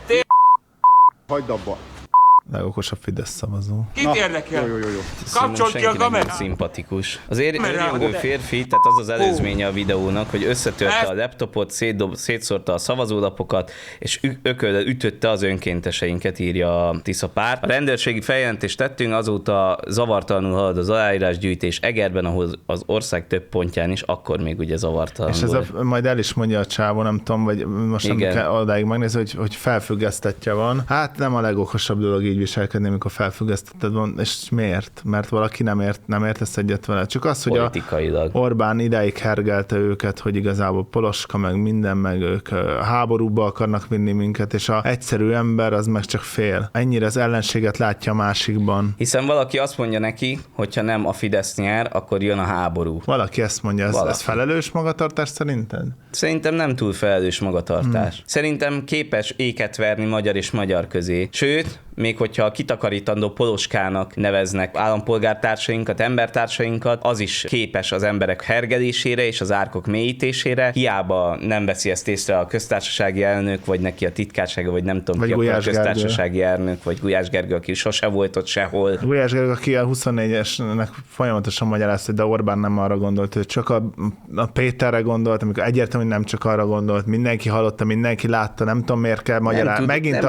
Hagyd abba. legokosabb Fidesz szavazó. Kit érdekel? Jó. Kapcsolt ki a kamerát! Szimpatikus. Az érjogú férfi, tehát az az előzménye a videónak, hogy összetörte a laptopot, szétszórta a szavazólapokat, és ököllel ütötte az önkénteseinket, írja a Tisza párt. A rendőrségi feljelentést tettünk, azóta zavartalanul halad az aláírásgyűjtés Egerben, ahol az ország több pontján is, akkor még ugye zavartalan és ez majd el is mondja a csávó, nem tudom, vagy most nem kell odáig megnézni, hogy felfüggesztetje van. Hát nem a legokosabb dolog így viselkedni, amikor felfüggesztetted van, és miért? Mert valaki nem értesz egyet vele. Csak az, hogy Orbán ideig hergelte őket, hogy igazából Poloska, meg minden, meg ők háborúba akarnak vinni minket, és az egyszerű ember az meg csak fél. Ennyire az ellenséget látja a másikban. Hiszen valaki azt mondja neki, hogyha nem a Fidesz nyer, akkor jön a háború. Valaki ezt mondja, ez felelős magatartás szerinted? Szerintem nem túl felelős magatartás. Szerintem képes éket verni magyar és magyar közé. Sőt, még hogyha a kitakarítandó Poloskának neveznek állampolgártársainkat, embertársainkat, az is képes az emberek hergelésére és az árkok mélyítésére. Hiába nem veszi ezt észre a köztársasági elnök, vagy neki a titkársága, vagy nem tudom ki a köztársasági elnök, vagy Gulyás Gergő, aki sose volt ott sehol. Gulyás Gergő, aki a 24-esnek folyamatosan magyarázta, de Orbán nem arra gondolt, hogy csak a Péterre gondolt, amikor egyértelmű, hogy nem csak arra gondolt, mindenki hallotta, mindenki látta, nem tudom miért kell magyarázni.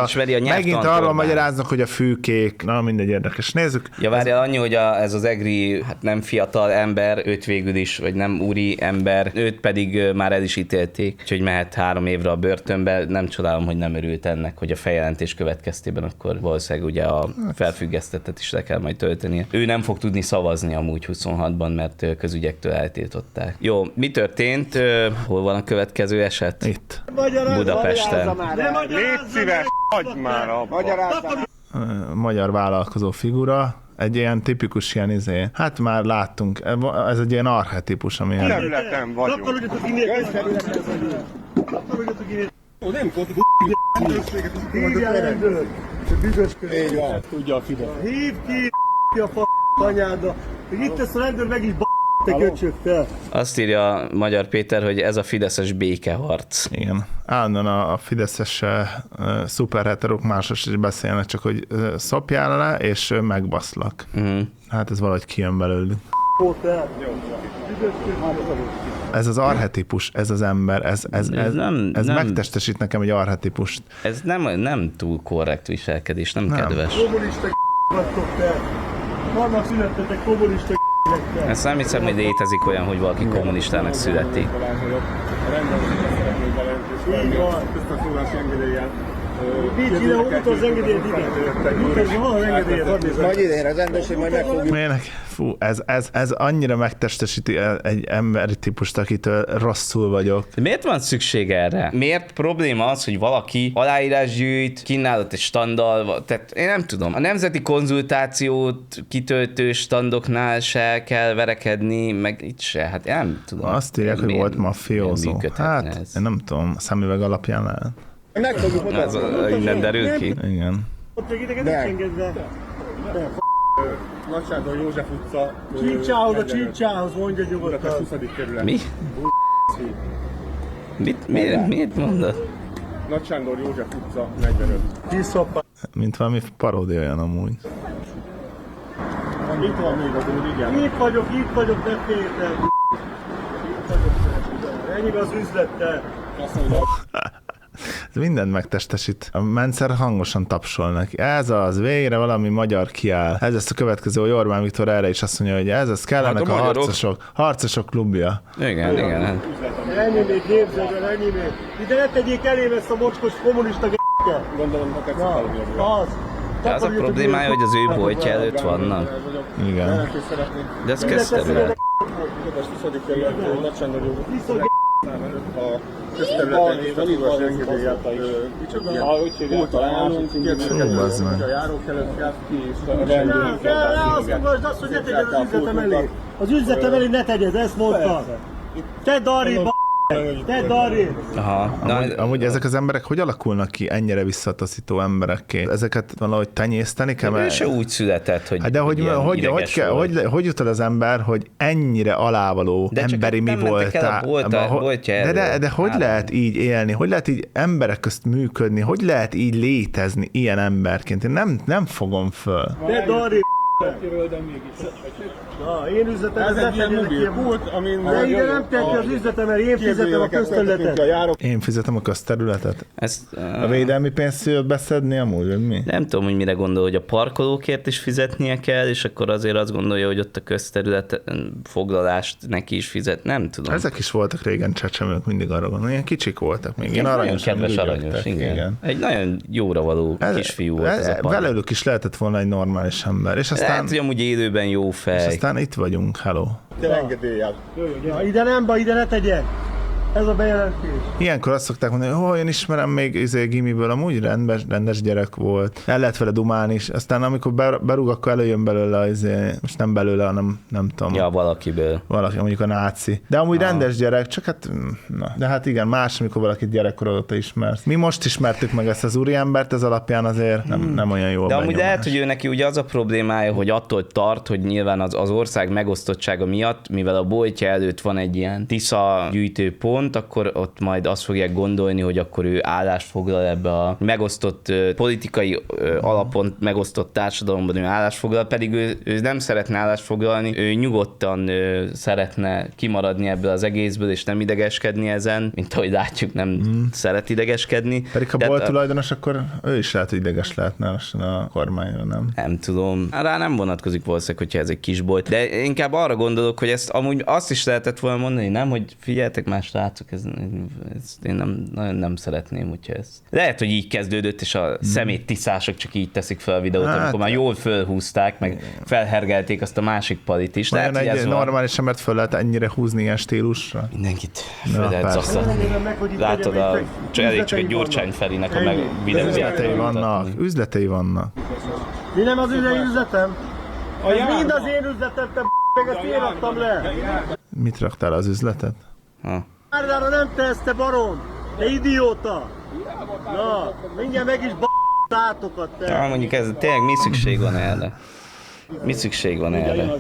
Megint arról magyaráznak, hogy a fűkék, na mindegy, érdekes. Nézzük. Ja, várjál, annyi, hogy ez az EGRI nem fiatal ember, őt végül is, vagy nem úri ember, őt pedig már el is ítélték, úgyhogy mehet 3 évre a börtönbe. Nem csodálom, hogy nem örült ennek, hogy a feljelentés következtében akkor valószínűleg ugye a felfüggesztettet is le kell majd töltenie. Ő nem fog tudni szavazni amúgy 26-ban, mert közügyektől eltiltották. Jó, mi történt? Hol van a következő eset? Itt. Budapesten. Légy szíves, hagyd már abba. Magyar vállalkozó figura, egy ilyen tipikus ilyen hát már láttunk, ez egy ilyen archetípus, ami... Területen vagyunk. Hívjál rendőrt! Így van. Tudja a Fidesz. Hívd ki a anyáda! Itt lesz a rendőr, meg is te köcsög fel. Azt írja Magyar Péter, hogy ez a fideszes békeharc. Igen. Állandóan a fideszes szuperheterok másos is beszélnek, csak hogy szopjál le, és megbaszlak. Hát ez valahogy kijön belőlük. Ez az archetípus, ez az ember, ez megtestesít nekem egy archetípust. Ez nem túl korrekt viselkedés, nem kedves. Kommunista vagytok te! Vannak születtetek kommunista. Ezt nem hiszem, hogy létezik olyan, hogy valaki kommunistának születik. Nincs ide, utol az engedélyt, igen. Majd idejére az rendőrség majd megfogjuk. Fú, ez annyira megtestesíti egy emberi típust, akitől rosszul vagyok. Miért van szükség erre? Miért probléma az, hogy valaki aláírás gyűjt, kínálott egy standal, tehát én nem tudom. A nemzeti konzultációt kitöltő standoknál se kell verekedni, meg itt se, hát én nem tudom. Azt írják, hogy volt maffiózó. Hát, én nem tudom, a szemüveg alapján lehet. Megfogjuk oda. Az innen derül ki. Igen. Ott még idegen nincs engedve. Nagy Sándor József utca. Csincsához, a Csincsához, mondja nyugodtan. 20. kerület. Mi? Miért mondod? Nagy Sándor József utca 45. Kiszoppa. Mint valami paródia olyan amúgy. Itt van még az úr, igen. Itt vagyok, ne féltem. Ennyi az üzlettel. Ez mindent megtestesít. A Mentszer hangosan tapsol neki. Ez az, végre valami magyar kiáll. Ez lesz a következő, hogy Orbán Viktor erre is azt mondja, hogy ez kellenek hát a harcosok klubja. Igen. Ennyi még, képzeld el, ennyi még. Ide ne tegyék elém ezt a mocskos kommunista g***ket. Gondolom, ha tetszett az. Az a problémája, hogy az ő boltja előtt vannak. Igen. De ez közterület. Budapest 20. kerület, Nagy Sándor József a közterületen van igaz engedélyet, úgy hívják, találunk, a járókelőket ki is a rendőrünk. Azt mondd azt, hogy ne tegyed az üzletem elé. Az üzletem elé ne tegyed, ezt mondta. Tedd arrébb, tedd arrébb. Aha. Amúgy ezek az emberek hogy alakulnak ki ennyire visszataszító emberekké? Ezeket valahogy tenyészteni kell? Ő se úgy született, hogy de hogy jut el az ember, hogy ennyire alávaló de emberi mi voltál? De hogy lehet így élni? Hogy lehet így emberek közt működni? Hogy lehet így létezni ilyen emberként? Én nem fogom föl. Tedd arrébb. Na, én üzletem, ez egy ilyen mobil pult, amin... De ide nem tehetni az üzletem, mert én fizetem a közterületet. Én fizetem a közterületet? A védelmi pénzt jött beszedni amúgy, vagy mi? Nem tudom, hogy mire gondol, hogy a parkolókért is fizetnie kell, és akkor azért azt gondolja, hogy ott a közterület foglalást neki is fizet. Nem tudom. Ezek is voltak régen csecsemők, mindig arra gondolom. Ilyen kicsik voltak még. Én nagyon kedves, aranyos, igen. Egy nagyon jóra való kisfiú volt ez a pár. Velőlük is lehetett volna egy normális ember. És aztán... Lehet, hogy amúgy élőben jó fej. És aztán itt vagyunk, hello. Engedéllyel. Ja, ide nem baj, ide ne tegyen. Ez a bejelentés. Ilyenkor azt szokták mondani, hogy én ismerem még gimiből, amúgy rendes gyerek volt. El lehet vele dumálni is. Aztán amikor berúg, akkor előjön belőle, most nem belőle, hanem nem tudom. Ja, valakiből. Valaki, mondjuk a náci. De amúgy rendes gyerek, csak hát, na. De hát igen, más, amikor valakit gyerekkor óta ismersz. Mi most ismertük meg ezt az úriembert, ez alapján azért nem olyan jó. De amúgy lehet, hogy ő neki ugye az a problémája, hogy attól tart, hogy nyilván az ország megosztottsága miatt, mivel a boltja előtt van egy ilyen Tisza gyűjtőpont, akkor ott majd azt fogják gondolni, hogy akkor ő állást foglal ebbe a megosztott politikai alapon megosztott társadalomban, ő állást foglal, pedig ő nem szeretne állást foglalni, ő nyugodtan szeretne kimaradni ebből az egészből, és nem idegeskedni ezen, mint ahogy látjuk, nem szeret idegeskedni. Pedig ha bolttulajdonos, akkor ő is lehet, hogy ideges lehetne a kormányra, nem? Nem tudom. Rá nem vonatkozik valószínűleg, hogyha ez egy kis bolt. De inkább arra gondolok, hogy ezt amúgy azt is lehetett volna mondani, nem, hogy figyeljetek más srácok, ezt én nagyon nem szeretném, hogyha ez. Lehet, hogy így kezdődött, és a szeméttiszások csak így teszik fel a videót, amikor már jól fölhúzták, meg felhergelték azt a másik palit is. Nagyon egy normális embert föl lehet ennyire húzni ilyen stílusra? Mindenkit föl lehet zasszatni. Látod, elég csak egy Gyurcsány Ferinek a videóját. Üzletei vannak. Mi nem az üzletem? Ez mind az én üzletem, te meg ezt én raktam le. Mit raktál az üzletet? Márdára nem tesz, te barom! Te idióta! Na, mindjárt meg is látokat, te! Ja, mondjuk ez tényleg mi szükség van erre? Mi szükség van erre?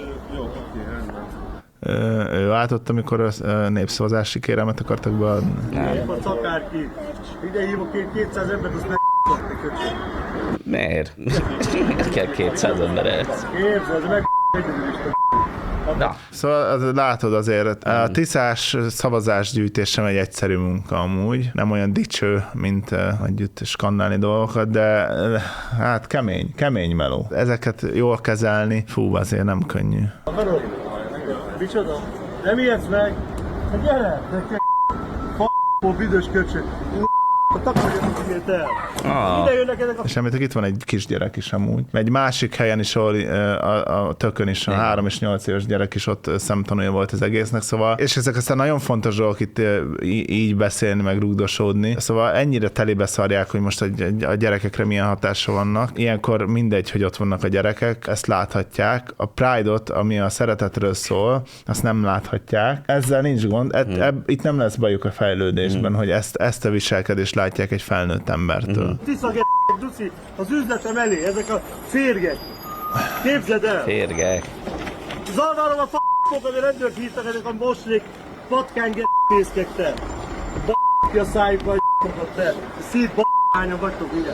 Ő álltott, amikor a népszavazási kérelmet akartak beadni? Nem. A szakárki. Ide hívok én 200 embert, azt Miért? Miért kell 200 ember ezt? Képzeld, meg Na. Szóval látod azért, a tiszás szavazásgyűjtés sem egy egyszerű munka amúgy, nem olyan dicső, mint együtt skandálni dolgokat, de hát kemény meló. Ezeket jól kezelni, fú, azért nem könnyű. Micsoda? Nem ijedsz meg? Gyere! F***ó, büdös köcsög! Takarjatok el. Ide jönnek ezek a... És említek, itt van egy kisgyerek is amúgy. Egy másik helyen is, ahol a Tökön is a 3 és 8 éves gyerek is ott szemtanúja volt az egésznek, szóval, és ezek aztán nagyon fontos dolgok itt így beszélni, meg rugdosódni. Szóval ennyire telébe szarják, hogy most a gyerekekre milyen hatása vannak. Ilyenkor mindegy, hogy ott vannak a gyerekek, ezt láthatják. A Pride-ot, ami a szeretetről szól, azt nem láthatják. Ezzel nincs gond. Itt nem lesz bajuk a fejlődésben, hogy ezt a viselkedést látják egy felnőtt embertől. Tiszagek, Duszi, az üzletem elé, ezek a férgek. Képzeld el! Férgek. Zavarom a f***okat, hogy rendőrt hívtak, ezek a moslék patkányget néztek te. Ki a szájukba, hogy te. Szít b***ányan vagytok, ugye?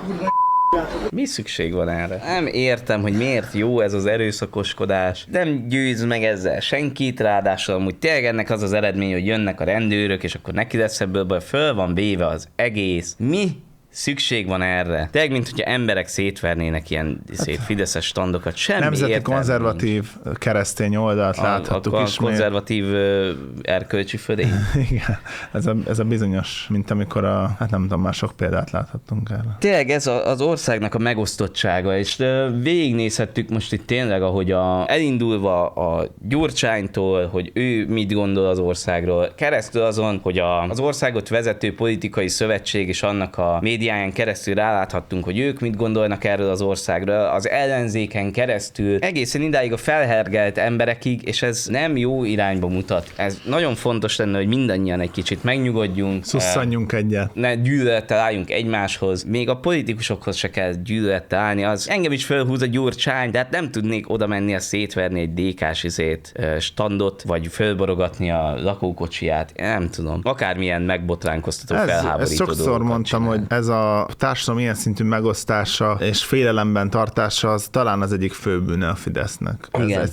Mi szükség van erre? Nem értem, hogy miért jó ez az erőszakoskodás. Nem győz meg ezzel senkit, ráadásul amúgy tényleg ennek az az eredmény, hogy jönnek a rendőrök, és akkor neki lesz ebből, föl van véve az egész. Mi szükség van erre? Tényleg, mint hogyha emberek szétvernének ilyen fideszes standokat. Semmi nemzeti konzervatív keresztény oldalt láthattuk a is. Konzervatív erkölcsi födény. Igen, ez a bizonyos, mint amikor hát nem tudom, már sok példát láthattunk erre. Tényleg ez az országnak a megosztottsága, és végignézhettük most itt tényleg, ahogy elindulva a Gyurcsánytól, hogy ő mit gondol az országról, keresztül azon, hogy az országot vezető politikai szövetség és annak a médiáján keresztül ráláthattunk, hogy ők mit gondolnak erről az országról, az ellenzéken keresztül, egészen idáig a felhergelt emberekig, és ez nem jó irányba mutat. Ez nagyon fontos lenne, hogy mindannyian egy kicsit megnyugodjunk. Szusszanjunk egyet. Ne gyűlölettel álljunk egymáshoz. Még a politikusokhoz se kell gyűlölettel állni. Az engem is felhúz a Gyurcsány, de hát nem tudnék oda menni a szétverni egy DK-s standot, vagy fölborogatni a lakókocsiját. Nem tudom. Akármilyen megbotránkoztató, felháborító ezt sokszor mondtam, hogy ez a társadalom ilyen szintű megosztása és félelemben tartása az talán az egyik fő bűne a Fidesznek.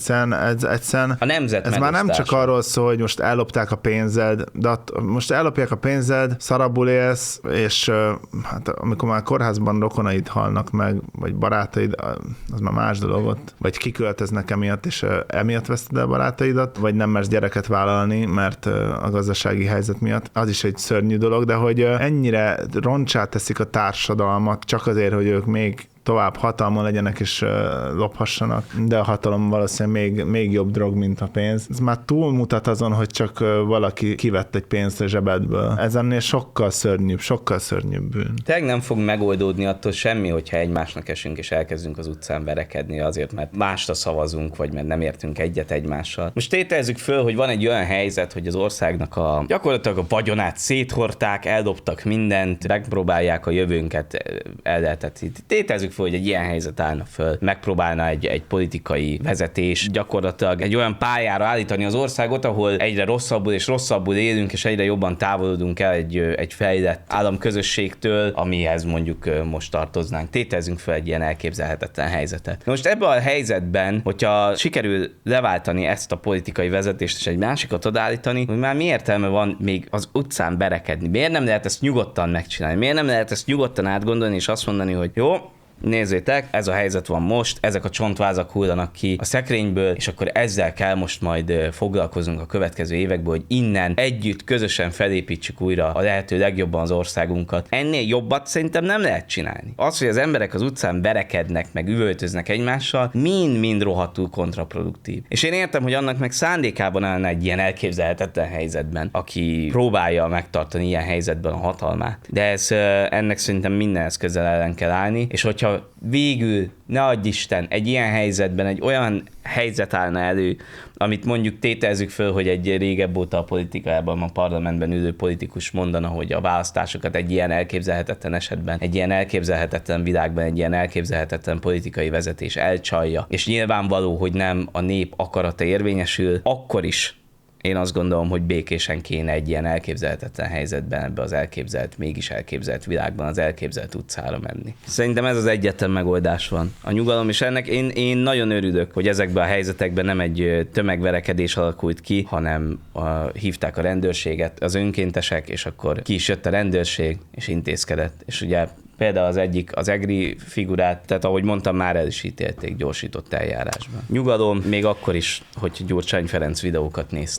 Ez egyszerűen a nemzet ez már nem csak arról szól, hogy most ellopták a pénzed, de most ellopják a pénzed, szarabul élsz, és hát amikor már kórházban rokonaid halnak meg, vagy barátaid, az már más dolog, vagy kiköltöznek emiatt, és emiatt veszted el barátaidat, vagy nem mersz gyereket vállalni, mert a gazdasági helyzet miatt. Az is egy szörnyű dolog, de hogy ennyire roncsát teszik a társadalmat, csak azért, hogy ők még tovább hatalmon legyenek és lophassanak, de a hatalom valószínűleg még jobb drog, mint a pénz. Ez már túlmutat azon, hogy csak valaki kivett egy pénzt a zsebedből. Ez ennél sokkal szörnyűbb bűn. Tényleg nem fog megoldódni attól semmi, hogyha egymásnak esünk és elkezdünk az utcán verekedni azért, mert másra szavazunk, vagy mert nem értünk egyet egymással. Most tételezzük föl, hogy van egy olyan helyzet, hogy az országnak gyakorlatilag a vagyonát széthordták, eldobtak mindent, megpróbálják a jövőnket ellehetetni. Tételezzük föl, hogy egy ilyen helyzet állna föl, megpróbálna egy politikai vezetés gyakorlatilag egy olyan pályára állítani az országot, ahol egyre rosszabbul és rosszabbul élünk, és egyre jobban távolodunk el egy fejlett államközösségtől, amihez mondjuk most tartoznánk. Tételezzünk fel egy ilyen elképzelhetetlen helyzetet. Most ebben a helyzetben, hogyha sikerül leváltani ezt a politikai vezetést és egy másikat odaállítani, hogy már mi értelme van még az utcán berekedni? Miért nem lehet ezt nyugodtan megcsinálni? Miért nem lehet ezt nyugodtan átgondolni és azt mondani, hogy jó, nézzétek, ez a helyzet van most, ezek a csontvázak hullanak ki a szekrényből, és akkor ezzel kell most majd foglalkozunk a következő években, hogy innen együtt, közösen felépítsük újra a lehető legjobban az országunkat. Ennél jobbat szerintem nem lehet csinálni. Az, hogy az emberek az utcán berekednek, meg üvöltöznek egymással, mind rohadtul kontraproduktív. És én értem, hogy annak meg szándékában állna egy ilyen elképzelhetetlen helyzetben, aki próbálja megtartani ilyen helyzetben a hatalmát. De ennek szerintem minden eszközzel ellen kell állni, és hogyha végül, ne adj Isten, egy ilyen helyzetben egy olyan helyzet állna elő, amit mondjuk tételezzük föl, hogy egy régebb óta a politikában, a parlamentben ülő politikus mondana, hogy a választásokat egy ilyen elképzelhetetlen esetben, egy ilyen elképzelhetetlen világban, egy ilyen elképzelhetetlen politikai vezetés elcsalja, és nyilvánvaló, hogy nem a nép akarata érvényesül, akkor is én azt gondolom, hogy békésen kéne egy ilyen elképzelhetetlen helyzetben, ebbe az mégis elképzelt világban az elképzelt utcára menni. Szerintem ez az egyetlen megoldás van. A nyugalom, és ennek én nagyon örülök, hogy ezekben a helyzetekben nem egy tömegverekedés alakult ki, hanem hívták a rendőrséget az önkéntesek, és akkor ki is jött a rendőrség, és intézkedett. És ugye például az EGRI figurát, tehát ahogy mondtam, már el is ítélték gyorsított eljárásban. Nyugalom, még akkor is, hogy Gyurcsány Ferenc videókat néztek.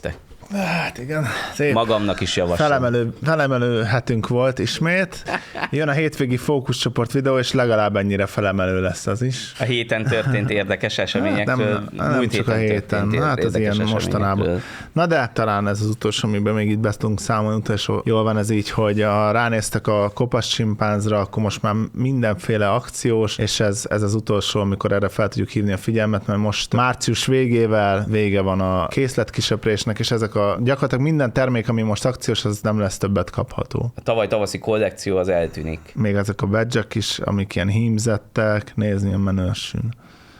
Hát igen, szép. Magamnak is javaslom. Felemelő hetünk volt ismét. Jön a hétvégi fókuszcsoport videó, és legalább ennyire felemelő lesz az is. A héten történt érdekes eseményekről. Nem csak a héten, hát az ilyen mostanában. Na de talán ez az utolsó, amiben még itt be tudunk számolni, utolsó jól van ez így, hogy ránéztek a kopasz csimpánzra, akkor most már mindenféle akciós, és ez az utolsó, amikor erre fel tudjuk hívni a figyelmet, mert most március végével vége van a készletkisöprésnek, és ezek gyakorlatilag minden termék, ami most akciós, az nem lesz többet kapható. A tavaly tavaszi kollekció az eltűnik. Még ezek a badge-ek is, amik ilyen hímzettek, nézni a menősün.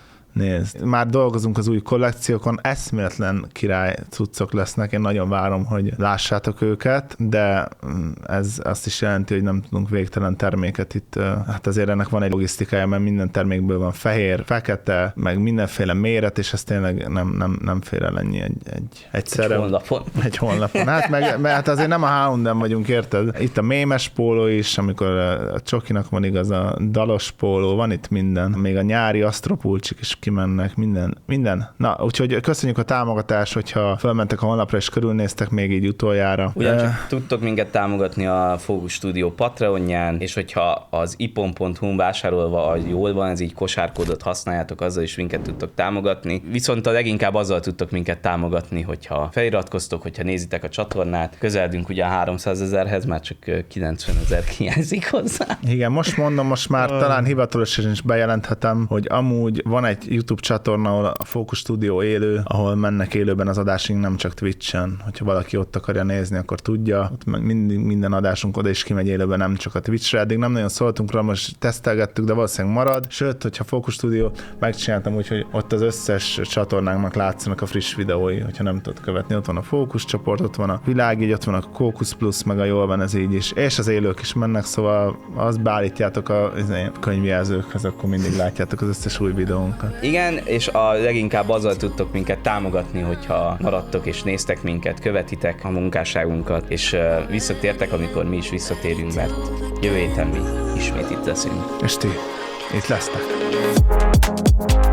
Nézd, már dolgozunk az új kollekciókon, eszméletlen király cuccok lesznek, én nagyon várom, hogy lássátok őket, de ez azt is jelenti, hogy nem tudunk végtelen terméket itt, hát azért ennek van egy logisztikája, mert minden termékből van fehér, fekete, meg mindenféle méret, és ez tényleg nem fér el ennyi egyszerre. Egy honlapon. Hát azért nem a H&M vagyunk, érted? Itt a mémes póló is, amikor a csokinak van igaz, a dalos póló, van itt minden, még a nyári asztropulcsik is kimennek, minden. Na, úgyhogy köszönjük a támogatást, hogyha fölmentek a honlapra és körülnéztek még így utoljára. Ugyancsak tudtok minket támogatni a Fókusz Studio Patreonján, és hogyha az ipon.hu-n vásárolva, jól van, ez így kosárkódot használjátok, azzal is minket tudtok támogatni. Viszont a leginkább azzal tudtok minket támogatni, hogyha feliratkoztok, hogyha nézitek a csatornát. Közeledünk ugye a 300 000-hez, már csak 90 000 hiányzik hozzá. Igen, most már talán hivatalosan is bejelenthetem, hogy amúgy van egy YouTube csatorna, ahol a Fókusz Studio élő, ahol mennek élőben az adásunk, nem csak Twitch-en. Hogyha valaki ott akarja nézni, akkor tudja. Ott minden adásunk oda is kimegy élőben, nem csak a Twitch-re. Eddig nem nagyon szóltunk róla, most tesztelgettük, de valószínűleg marad. Sőt, hogyha Fókusz Studio, megcsináltam úgy, hogy ott az összes csatornánknak látszanak a friss videói, hogyha nem tudod követni. Ott van a Fókusz csoport, ott van a Világígy, ott van a Kókusz Plus, meg a Jól van ez így is. És az élők is mennek, szóval azt beállítjátok a könyvjelzőkhez, akkor mindig látjátok az összes új videónkat. Igen, és a leginkább azzal tudtok minket támogatni, hogyha maradtok és néztek minket, követitek a munkásságunkat, és visszatértek, amikor mi is visszatérünk, mert jövő héten mi ismét itt leszünk. És ti itt lesztek.